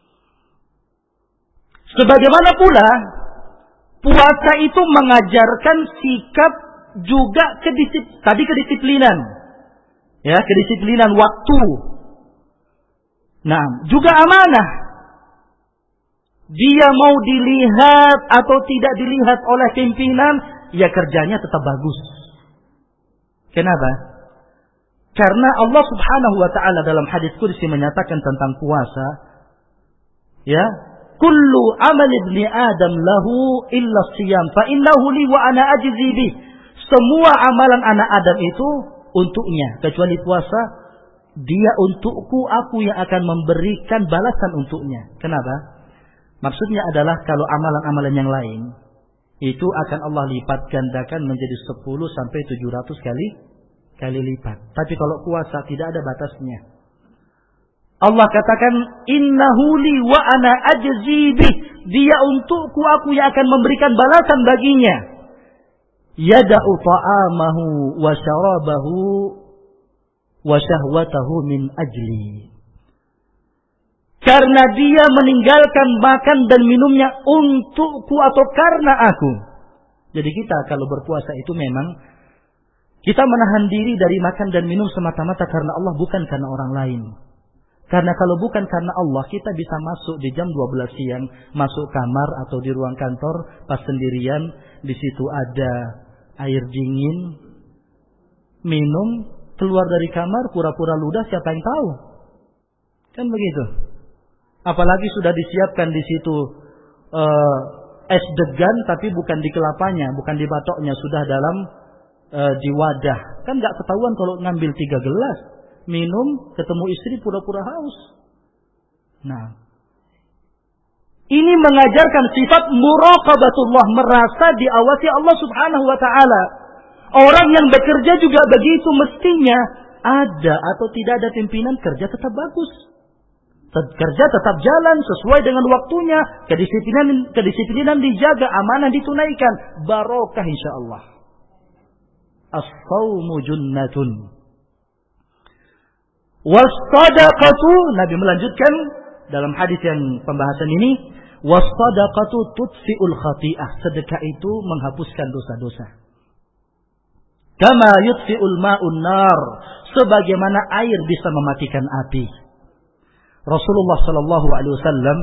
Sebagaimana pula puasa itu mengajarkan sikap juga kedisiplinan. Ya, kedisiplinan waktu. Nah, juga amanah. Dia mau dilihat atau tidak dilihat oleh pimpinan, ya kerjanya tetap bagus. Kenapa? Karena Allah Subhanahu wa ta'ala dalam hadis qudsi menyatakan tentang puasa, ya, kullu amal ibni Adam lahu illa siyam fa innahu li wa ana ajzi bih. Semua amalan anak Adam itu untuknya kecuali puasa. Dia untukku, aku yang akan memberikan balasan untuknya. Kenapa? Maksudnya adalah kalau amalan-amalan yang lain itu akan Allah lipat gandakan menjadi 10 sampai 700 kali lipat. Tapi kalau puasa tidak ada batasnya. Allah katakan innahu li wa ana ajzi bih. Dia untukku, aku yang akan memberikan balasan baginya. Yada'u ta'amahu wa syarabahu wa syahwatahu min ajli. Karena dia meninggalkan makan dan minumnya untukku atau karena aku. Jadi kita kalau berpuasa itu memang kita menahan diri dari makan dan minum semata-mata karena Allah, bukan karena orang lain. Karena kalau bukan karena Allah, kita bisa masuk di jam 12 siang, masuk kamar atau di ruang kantor pas sendirian, di situ ada air dingin, minum, keluar dari kamar pura-pura ludah, siapa yang tahu? Kan begitu. Apalagi sudah disiapkan di situ es degan, tapi bukan di kelapanya, bukan di batoknya, sudah dalam di wadah. Kan nggak ketahuan kalau ngambil 3 gelas, minum, ketemu istri pura-pura haus. Nah, ini mengajarkan sifat muraqabatullah, merasa diawasi Allah Subhanahu wa ta'ala. Orang yang bekerja juga begitu, mestinya ada atau tidak ada pimpinan, kerja tetap bagus. Kerja tetap jalan sesuai dengan waktunya, kedisiplinan dijaga, amanah ditunaikan, barokah insyaallah. As-shaumu junnatun. Was-sadaqatu, Nabi melanjutkan dalam hadis yang pembahasan ini, was-sadaqatu tudfi'ul khati'ah. Sedekah itu menghapuskan dosa-dosa. Kama yudfi'ul ma'un nar, sebagaimana air bisa mematikan api. Rasulullah sallallahu alaihi wasallam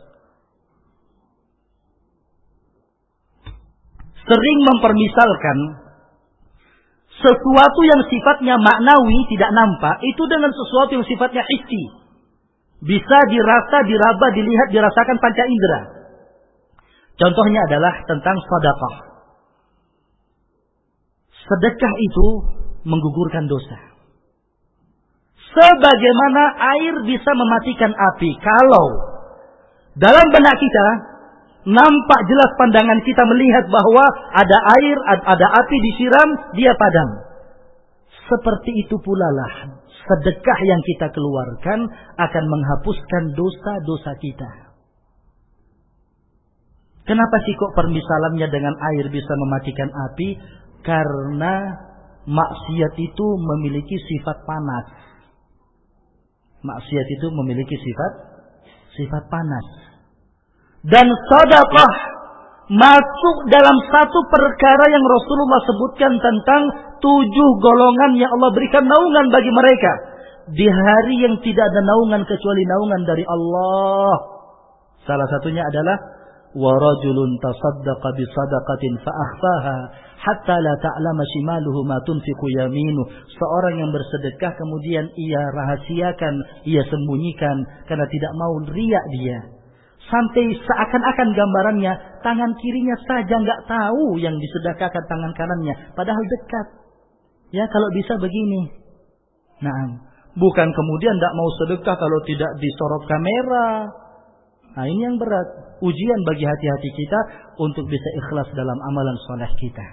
sering mempermisalkan sesuatu yang sifatnya maknawi tidak nampak itu dengan sesuatu yang sifatnya hissi, bisa dirasa, diraba, dilihat, dirasakan panca indera. Contohnya adalah tentang sedekah. Sedekah itu menggugurkan dosa. Sebagaimana air bisa mematikan api. Kalau dalam benak kita nampak jelas, pandangan kita melihat bahwa ada air, ada api disiram, dia padam. Seperti itu pula lah sedekah yang kita keluarkan akan menghapuskan dosa-dosa kita. Kenapa sih kok permisalannya dengan air bisa mematikan api? Karena maksiat itu memiliki sifat panas. Maksiat itu memiliki sifat panas. Dan sedekah masuk dalam satu perkara yang Rasulullah sebutkan tentang 7 golongan yang Allah berikan naungan bagi mereka di hari yang tidak ada naungan kecuali naungan dari Allah. Salah satunya adalah wa rajulun tasaddaqa bi sadaqatin fa akhfaha hatta la ta'lama shimaluhu ma tunfiqu yaminu. Seorang yang bersedekah kemudian ia rahasiakan, ia sembunyikan karena tidak mau riak dia. Sampai seakan-akan gambarannya tangan kirinya saja nggak tahu yang disedekahkan tangan kanannya, padahal dekat. Ya, kalau bisa begini. Nah, bukan kemudian tidak mau sedekah kalau tidak disorot kamera. Nah, ini yang berat. Ujian bagi hati-hati kita untuk bisa ikhlas dalam amalan soleh kita.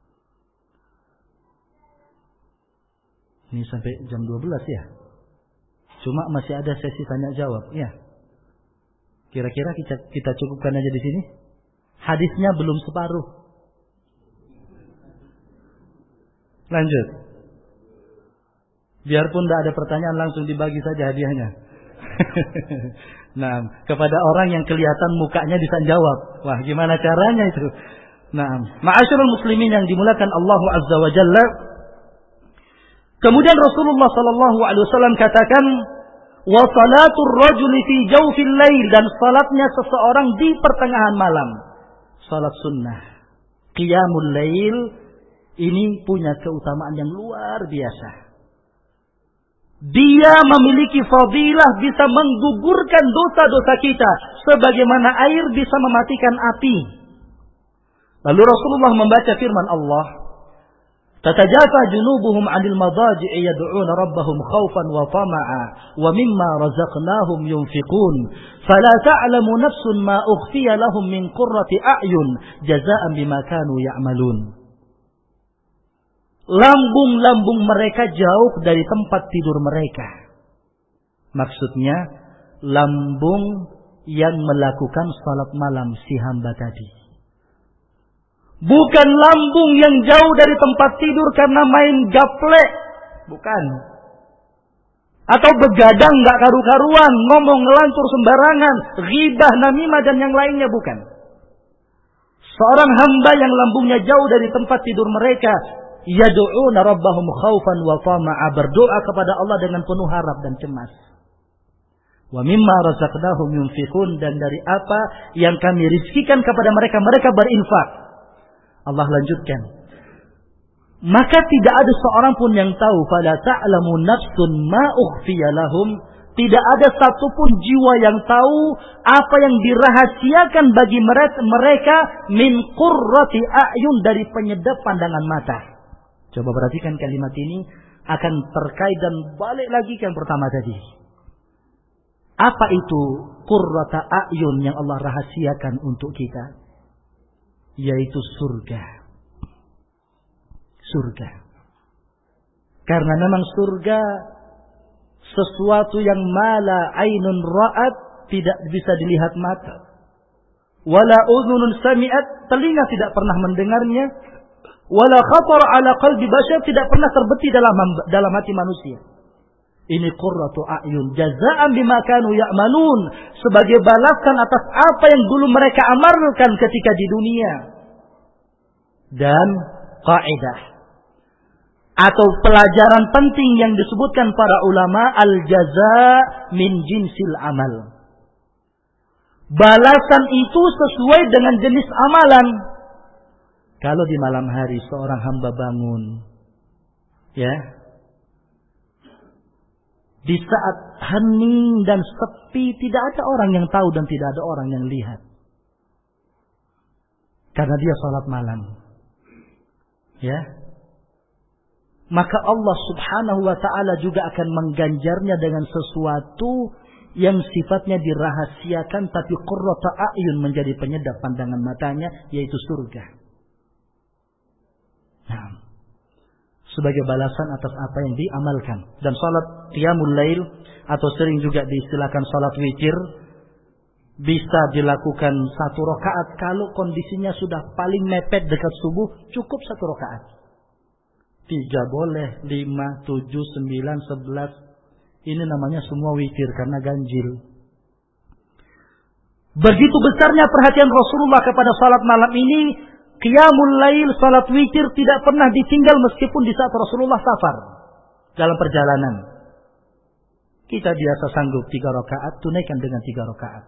Ini sampai jam 12 ya. Cuma masih ada sesi tanya jawab ya. Kira-kira kita cukupkan aja di sini. Hadisnya belum separuh. Lanjut. Biarpun tidak ada pertanyaan langsung dibagi saja hadiahnya. Nah, kepada orang yang kelihatan mukanya bisa jawab. Wah, gimana caranya itu? Nah, ma'asyiral muslimin yang dimuliakan Allah Azza wa Jalla. Kemudian Rasulullah sallallahu alaihi wasallam katakan, wa salatul rajuli fi jawfil lail, dan salatnya seseorang di pertengahan malam. Salat sunnah. Qiyamul lail ini punya keutamaan yang luar biasa. Dia memiliki fadilah bisa menggugurkan dosa-dosa kita sebagaimana air bisa mematikan api. Lalu Rasulullah membaca firman Allah, tatajafa junubuhum 'anil madaji'i yad'una rabbahum khaufan wa tama'a wa mimma razaqnahum yunfiqun fala ta'lamu nafsun ma ukhfiya lahum min qurrati a'yun jazaa'an bima kanu ya'malun. Lambung-lambung mereka jauh dari tempat tidur mereka. Maksudnya lambung yang melakukan salat malam si hamba tadi. Bukan lambung yang jauh dari tempat tidur karena main gaplek. Bukan. Atau begadang gak karu-karuan, ngomong ngelantur sembarangan, ghibah, namimah dan yang lainnya, bukan. Seorang hamba yang lambungnya jauh dari tempat tidur mereka, yad'una rabbahum khaufan wa tama'a, berdoa kepada Allah dengan penuh harap dan cemas. Wa mimma razaqnahum yunfiqun, dan dari apa yang kami rizkikan kepada mereka, mereka berinfak. Allah lanjutkan, maka tidak ada seorang pun yang tahu, fala ta'lamu nafsun ma ukhfiya lahum, tidak ada satupun jiwa yang tahu apa yang dirahasiakan bagi mereka min qurrati a'yun, dari penyedap pandangan mata. Coba perhatikan kalimat ini akan terkait dan balik lagi ke yang pertama tadi. Apa itu qurrata a'yun yang Allah rahasiakan untuk kita? Yaitu surga. Surga. Karena memang surga sesuatu yang mala ainun ra'at, tidak bisa dilihat mata. Wala udhunun sami'at, telinga tidak pernah mendengarnya. Wala khatar ala qalbi bashar, tidak pernah terbetik dalam hati manusia. Ini qurratu a'yun jazaa'an bima kanu ya'malun, sebagai balasan atas apa yang dulu mereka amalkan ketika di dunia. Dan kaidah atau pelajaran penting yang disebutkan para ulama, al jazaa' min jinsil amal. Balasan itu sesuai dengan jenis amalan. Kalau di malam hari seorang hamba bangun, ya, di saat hening dan sepi, tidak ada orang yang tahu dan tidak ada orang yang lihat, karena dia salat malam, ya, maka Allah Subhanahu wa ta'ala juga akan mengganjarnya dengan sesuatu yang sifatnya dirahasiakan, tapi qurrata a'yun, menjadi penyedap pandangan matanya, yaitu surga. Nah, sebagai balasan atas apa yang diamalkan. Dan salat qiyamul lail, atau sering juga diistilahkan salat witir, bisa dilakukan 1 rakaat. Kalau kondisinya sudah paling mepet dekat subuh, cukup 1 rakaat. 3 boleh, 5, 7, 9, 11. Ini namanya semua witir karena ganjil. Begitu besarnya perhatian Rasulullah kepada salat malam ini, qiyamul lail, salat witir tidak pernah ditinggal meskipun di saat Rasulullah safar dalam perjalanan. Kita biasa sanggup 3 rakaat, tunaikan dengan 3 rakaat.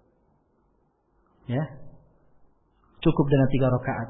Ya. Cukup dengan 3 rakaat.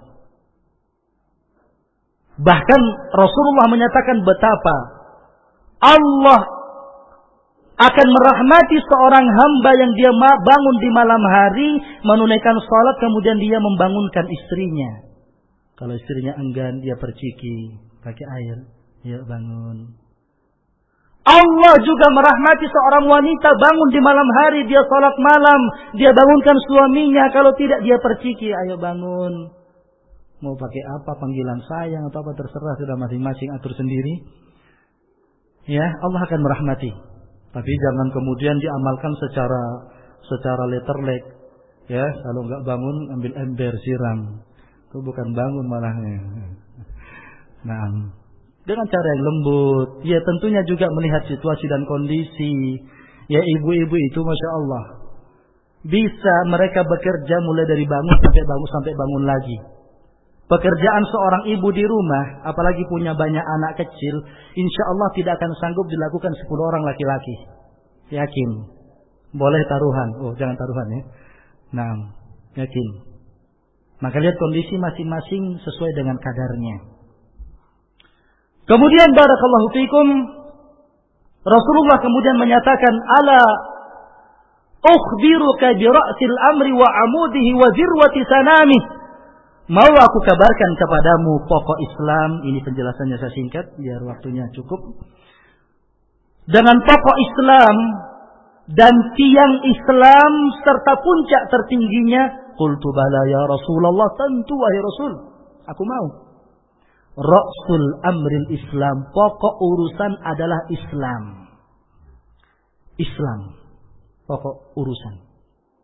Bahkan Rasulullah menyatakan betapa Allah akan merahmati seorang hamba yang dia bangun di malam hari, menunaikan salat, kemudian dia membangunkan istrinya. Kalau istrinya enggan, dia perciki pakai air, ya bangun. Allah juga merahmati seorang wanita bangun di malam hari, dia salat malam, dia bangunkan suaminya. Kalau tidak, dia perciki, ayo bangun. Mau pakai apa, panggilan sayang atau apa, terserah, sudah masing-masing atur sendiri. Ya, Allah akan merahmati. Tapi jangan kemudian diamalkan secara letterlek. Ya, kalau enggak bangun ambil ember siram. Itu bukan bangun malahnya. Nah, dengan cara yang lembut. Ya, tentunya juga melihat situasi dan kondisi. Ya, ibu-ibu itu Masya Allah, bisa mereka bekerja mulai dari bangun sampai bangun lagi. Pekerjaan seorang ibu di rumah, apalagi punya banyak anak kecil, insya Allah tidak akan sanggup dilakukan 10 orang laki-laki. Yakin. Boleh taruhan. Oh, jangan taruhan ya. Nah, yakin. Maka lihat kondisi masing-masing sesuai dengan kadarnya. Kemudian barakallahu fikum, Rasulullah kemudian menyatakan, ala ukhbiruka bi ra'sil amri wa amudihi wa zirwati sanamih. Mau aku kabarkan kepadamu pokok Islam. Ini penjelasannya saya singkat biar waktunya cukup. Dengan pokok Islam dan tiang Islam serta puncak tertingginya. Qultu bala ya Rasulullah, tentu wahai Rasul, aku mau. Ra'sul amril Islam, pokok urusan adalah Islam. Islam, pokok urusan.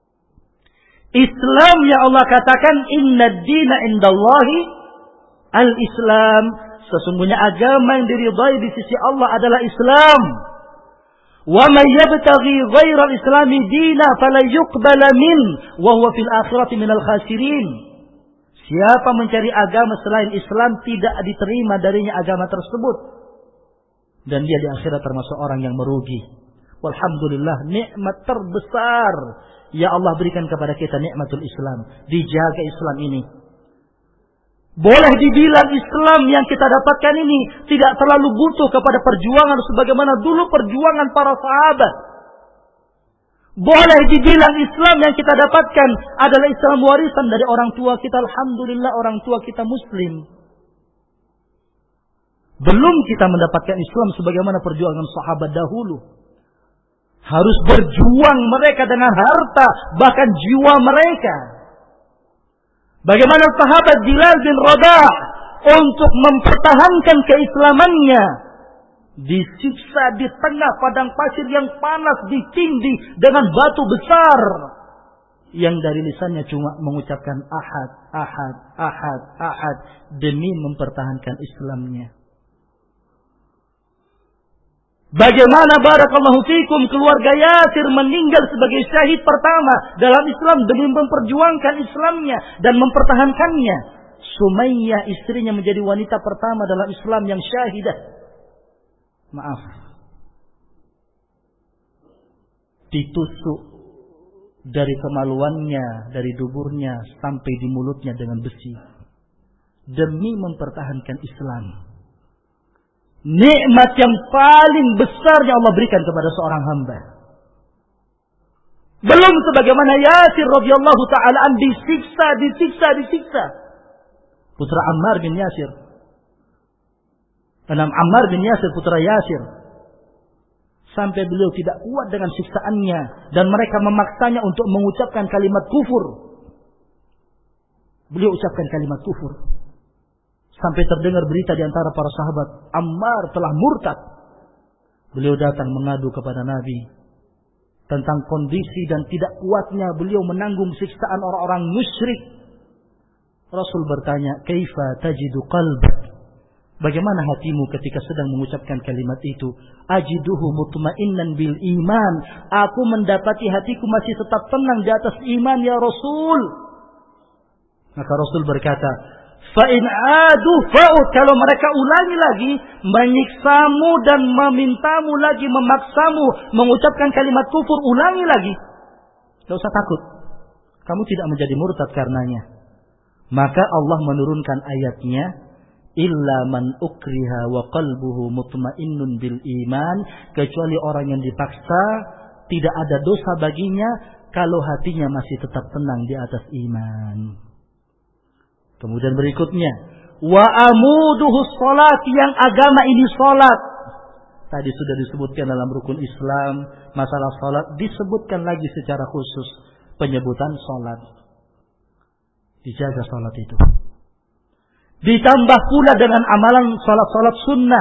Islam yang Allah katakan inna dina indallahi al-Islam. Sesungguhnya agama yang diridhai di sisi Allah adalah Islam. Wa may yabtaghi ghayra al-islami dina fala yuqbala min wa huwa fil akhirati minal khasirin. Siapa mencari agama selain Islam tidak diterima darinya agama tersebut, dan dia di akhirat termasuk orang yang merugi. Walhamdulillah, nikmat terbesar ya Allah berikan kepada kita, nikmatul Islam. Dijaga Islam ini. Boleh dibilang Islam yang kita dapatkan ini tidak terlalu butuh kepada perjuangan sebagaimana dulu perjuangan para sahabat. Boleh dibilang Islam yang kita dapatkan adalah Islam warisan dari orang tua kita. Alhamdulillah, orang tua kita Muslim. Belum kita mendapatkan Islam sebagaimana perjuangan sahabat dahulu. Harus berjuang mereka dengan harta, bahkan jiwa mereka. Bagaimana sahabat Bilal bin Rabah untuk mempertahankan keislamannya, disiksa di tengah padang pasir yang panas, ditindih dengan batu besar, yang dari lisannya cuma mengucapkan ahad, ahad, ahad, ahad, demi mempertahankan Islamnya. Bagaimana barakallahu fikum keluarga Yasir meninggal sebagai syahid pertama dalam Islam demi memperjuangkan Islamnya dan mempertahankannya. Sumayyah istrinya menjadi wanita pertama dalam Islam yang syahidah. Maaf, ditusuk dari kemaluannya, dari duburnya sampai di mulutnya dengan besi demi mempertahankan Islam. Nikmat yang paling besar yang Allah berikan kepada seorang hamba. Belum sebagaimana Yasir radhiyallahu ta'ala an disiksa. Putra Ammar bin Yasir. Ammar bin Yasir, putra Yasir. Sampai beliau tidak kuat dengan siksaannya. Dan mereka memaksanya untuk mengucapkan kalimat kufur. Beliau ucapkan kalimat kufur. Sampai terdengar berita di antara para sahabat, Ammar telah murtad. Beliau datang mengadu kepada Nabi. tentang kondisi dan tidak kuatnya beliau menanggung siksaan orang-orang musyrik. Rasul bertanya, "Kaifa tajidu qalbak?" Bagaimana hatimu ketika sedang mengucapkan kalimat itu? Ajiduhu mutmainnan bil iman. Aku mendapati hatiku masih tetap tenang di atas iman ya Rasul. Maka Rasul berkata, fa in adu fa'ud. Kalau mereka ulangi lagi menyiksamu dan memintamu lagi, memaksamu mengucapkan kalimat kufur, ulangi lagi. Tidak usah takut. Kamu tidak menjadi murtad karenanya. Maka Allah menurunkan ayatnya, illa man ukriha wa qalbuhu mutmainnun bil iman, kecuali orang yang dipaksa tidak ada dosa baginya kalau hatinya masih tetap tenang di atas iman. Kemudian berikutnya, wa amuduhu shalat, yang agama ini salat. Tadi sudah disebutkan dalam rukun Islam, masalah salat disebutkan lagi secara khusus, penyebutan salat. Dijaga salat itu. Ditambah pula dengan amalan salat-salat sunnah.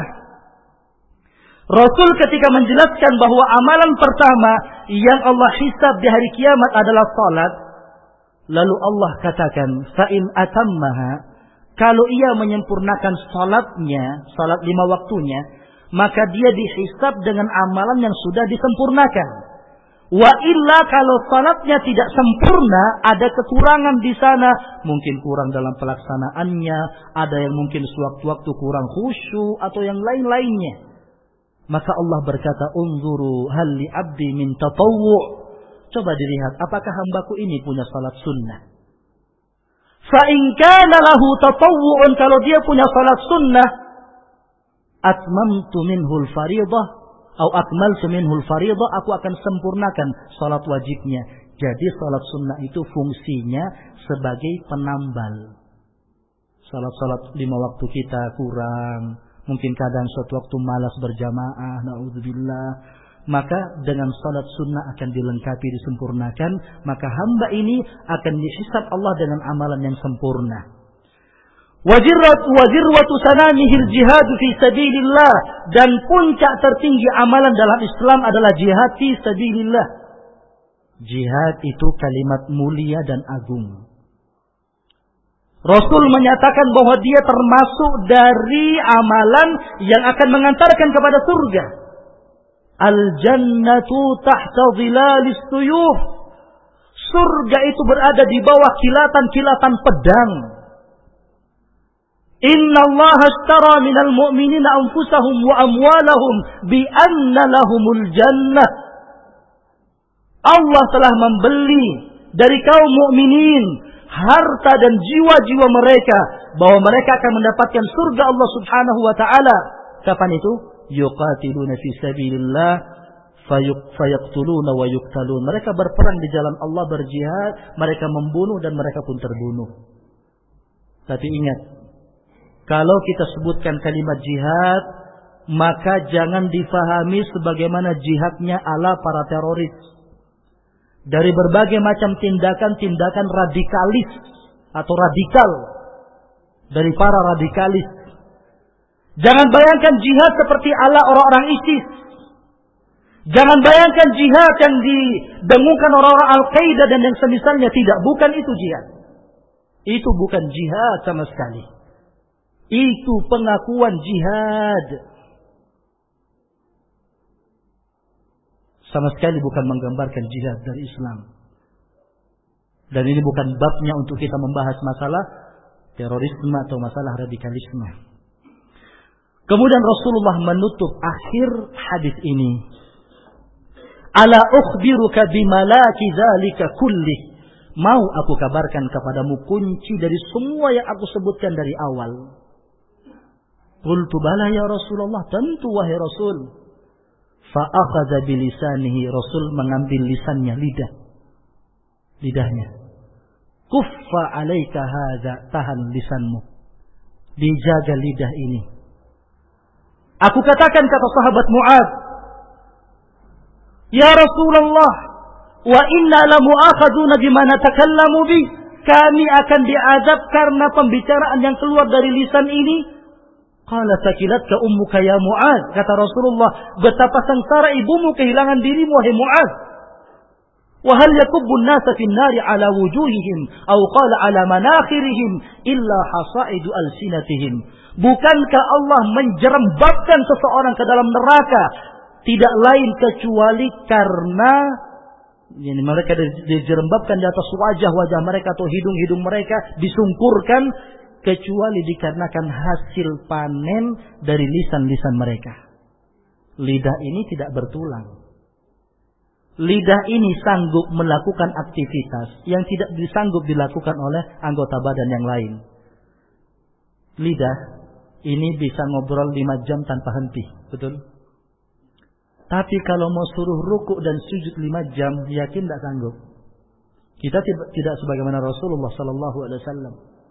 Rasul ketika menjelaskan bahwa amalan pertama yang Allah hisab di hari kiamat adalah salat, lalu Allah katakan, fa in atammaha, kalau ia menyempurnakan salatnya, salat 5 waktunya, maka dia dihisab dengan amalan yang sudah disempurnakan. Wa illa, kalau salatnya tidak sempurna, ada kekurangan di sana, mungkin kurang dalam pelaksanaannya, ada yang mungkin sewaktu-waktu kurang khusyuk atau yang lain-lainnya. Maka Allah berkata, unzuru hal li abdi min tatawwu'. Coba dilihat apakah hambaku ini punya salat sunnah. Fa in kana lahu tatawwu'un, kalau dia punya salat sunnah, atmamtu minhul fariidah atau akmaltu minhul fariidah, aku akan sempurnakan salat wajibnya. Jadi salat sunnah itu fungsinya sebagai penambal. Salat-salat 5 waktu kita kurang, mungkin kadang suatu waktu malas berjamaah, naudzubillah, maka dengan salat sunnah akan dilengkapi, disempurnakan, maka hamba ini akan dihisab Allah dengan amalan yang sempurna. Wazirwatu sanamihil jihad fi sabilillah, dan puncak tertinggi amalan dalam Islam adalah jihad fi sabilillah. Jihad itu kalimat mulia dan agung. Rasul menyatakan bahwa dia termasuk dari amalan yang akan mengantarkan kepada surga. Al-jannatu tahta dhilalis suyuf. Surga itu berada di bawah kilatan-kilatan pedang. Inna Allah ashtara minal mu'minina anfusahum wa amwalahum bi anna lahumul jannah. Allah telah membeli dari kaum mukminin harta dan jiwa-jiwa mereka, bahwa mereka akan mendapatkan surga Allah Subhanahu wa taala. Kapan itu? Yuqatiluna fi sabilillah fayaqtuluna wa yuqtalun. Mereka berperang di jalan Allah, berjihad, mereka membunuh dan mereka pun terbunuh. Tapi ingat, kalau kita sebutkan kalimat jihad, maka jangan difahami sebagaimana jihadnya ala para teroris. Dari berbagai macam tindakan-tindakan radikalis atau radikal dari para radikalis. Jangan bayangkan jihad seperti ala orang-orang ISIS. Jangan bayangkan jihad yang didengungkan orang-orang Al-Qaeda dan yang semisalnya. Tidak, bukan itu jihad. Itu bukan jihad sama sekali. Itu pengakuan jihad. Sama sekali bukan menggambarkan jihad dari Islam. Dan ini bukan babnya untuk kita membahas masalah terorisme atau masalah radikalisme. Kemudian Rasulullah menutup akhir hadis ini. Ala ukhbiruka bimalaki dzalika kullih. Mau aku kabarkan kepadamu kunci dari semua yang aku sebutkan dari awal. Qultu bala ya Rasulullah, tentu wahai Rasul. Fa'akhadha bilisanihi, Rasul mengambil lisannya, lidahnya. Kuffa alaika hadza, tahan lisanmu, dijaga lidah ini. Aku katakan, kata sahabat Mu'adz, ya Rasulullah, wa inna la mu'akhaduna bima natakallamu bi, kami akan diazab karena pembicaraan yang keluar dari lisan ini. Qala sakilatka ummuka ya Mu'adz, kata Rasulullah, betapa sengsara ibumu kehilangan dirimu wahai Mu'adz. Wa hal yakubbu an-nasa fi an-nari 'ala wujuhihim aw qala 'ala manakhirihim illa hasaidu alsinatihim. Bukankah Allah menjerembabkan seseorang ke dalam neraka tidak lain kecuali karena mereka dijerembabkan di atas wajah-wajah mereka atau hidung-hidung mereka disungkurkan, kecuali dikarenakan hasil panen dari lisan-lisan mereka. Lidah ini tidak bertulang. Lidah ini sanggup melakukan aktivitas yang tidak disanggup dilakukan oleh anggota badan yang lain. Lidah ini bisa ngobrol 5 jam tanpa henti, betul? Tapi kalau mau suruh rukuk dan sujud 5 jam, yakin tidak sanggup. Kita tidak sebagaimana Rasulullah Sallallahu Alaihi Wasallam.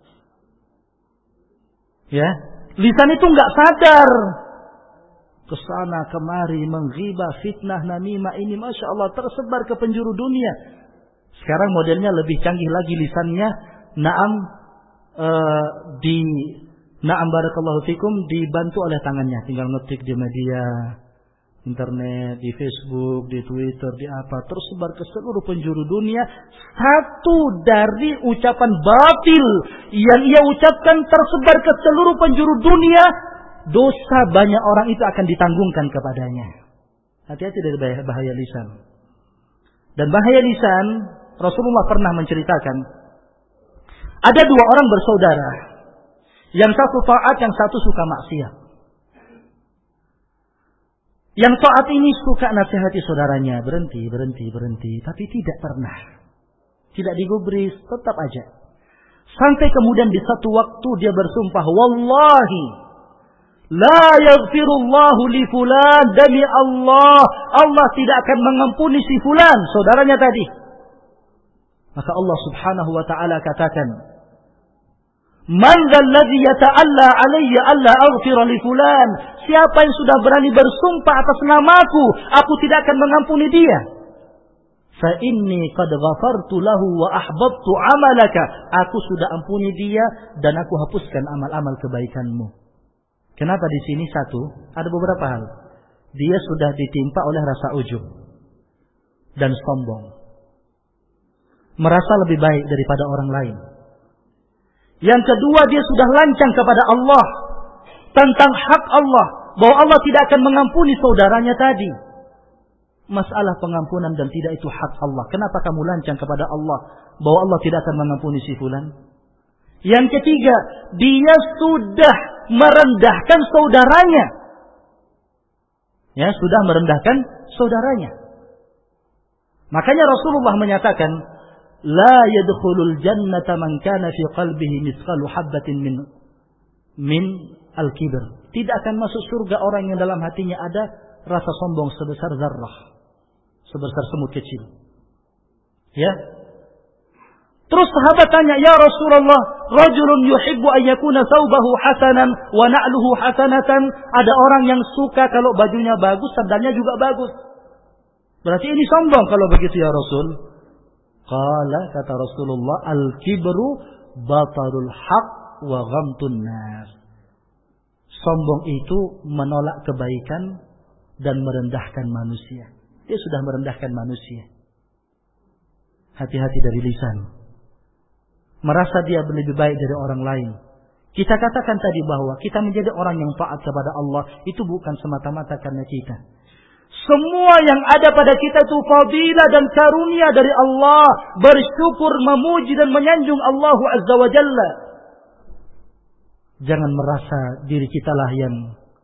Ya, lisan itu nggak sadar. Kesana kemari menghibah, fitnah, namimah ini, masya Allah tersebar ke penjuru dunia. Sekarang modelnya lebih canggih lagi lisannya. Naam barakallahu fikum, dibantu oleh tangannya, tinggal ngetik di media internet, di Facebook, di Twitter, di apa, tersebar ke seluruh penjuru dunia. Satu dari ucapan batil yang ia ucapkan tersebar ke seluruh penjuru dunia, dosa banyak orang itu akan ditanggungkan kepadanya. Hati-hati dari bahaya lisan. Dan bahaya lisan, Rasulullah pernah menceritakan, ada 2 orang bersaudara, yang satu taat, yang satu suka maksiat. Yang taat ini suka nasihati saudaranya, berhenti, tapi tidak digubris, tetap aja. Sampai kemudian di satu waktu dia bersumpah, wallahi la yaghfirullahu li fulan, demi Allah, Allah tidak akan mengampuni si fulan, saudaranya tadi. Maka Allah Subhanahu wa taala katakan, man dzalladzi yata'alla alayya alla aghfira li fulan, siapa yang sudah berani bersumpah atas namaku, aku tidak akan mengampuni dia. Fa inni qad ghafartu lahu wa ahbabtu amalaka, aku sudah ampuni dia dan aku hapuskan amal-amal kebaikanmu. Kenapa di sini? Satu, ada beberapa hal. Dia sudah ditimpa oleh rasa ujub dan sombong, merasa lebih baik daripada orang lain. Yang kedua, dia sudah lancang kepada Allah tentang hak Allah, bahwa Allah tidak akan mengampuni saudaranya tadi. Masalah pengampunan dan tidak itu hak Allah. Kenapa kamu lancang kepada Allah bahwa Allah tidak akan mengampuni si fulan? Yang ketiga, dia sudah merendahkan saudaranya. Ya, sudah merendahkan saudaranya. Makanya Rasulullah menyatakan, la yadkhulul jannata man kana fi qalbihi mithqalu habatin min al-kibr. Tidak akan masuk surga orang yang dalam hatinya ada rasa sombong sebesar zarrah, sebesar semut kecil. Ya. Terus sahabat tanya, ya Rasulullah, rajulun yuhibbu an yakuna thawbahu hasanan wa na'luhu hasanatan. Ada orang yang suka kalau bajunya bagus, sandalnya juga bagus. Berarti ini sombong kalau begitu ya Rasul. Qala, kata Rasulullah, al-kibru batarul haq wa ghamtun nas. Sombong itu menolak kebaikan dan merendahkan manusia. Dia sudah merendahkan manusia. Hati-hati dari lisan. Merasa dia lebih baik dari orang lain. Kita katakan tadi bahwa kita menjadi orang yang taat kepada Allah itu bukan semata-mata karena kita. Semua yang ada pada kita itu fadilah dan karunia dari Allah. Bersyukur, memuji dan menyanjung Allah Azza wa Jalla. Jangan merasa diri kita lah yang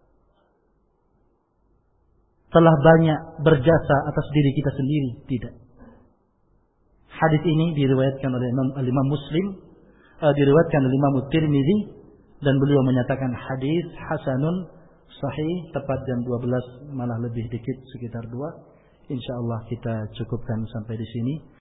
telah banyak berjasa atas diri kita sendiri. Tidak. Hadis ini diriwayatkan oleh Imam Muslim, diriwayatkan oleh Imam Tirmidzi, dan beliau menyatakan hadis hasanun sahih, tepat jam 12 malah lebih dikit, sekitar 2. Insyaallah kita cukupkan sampai di sini.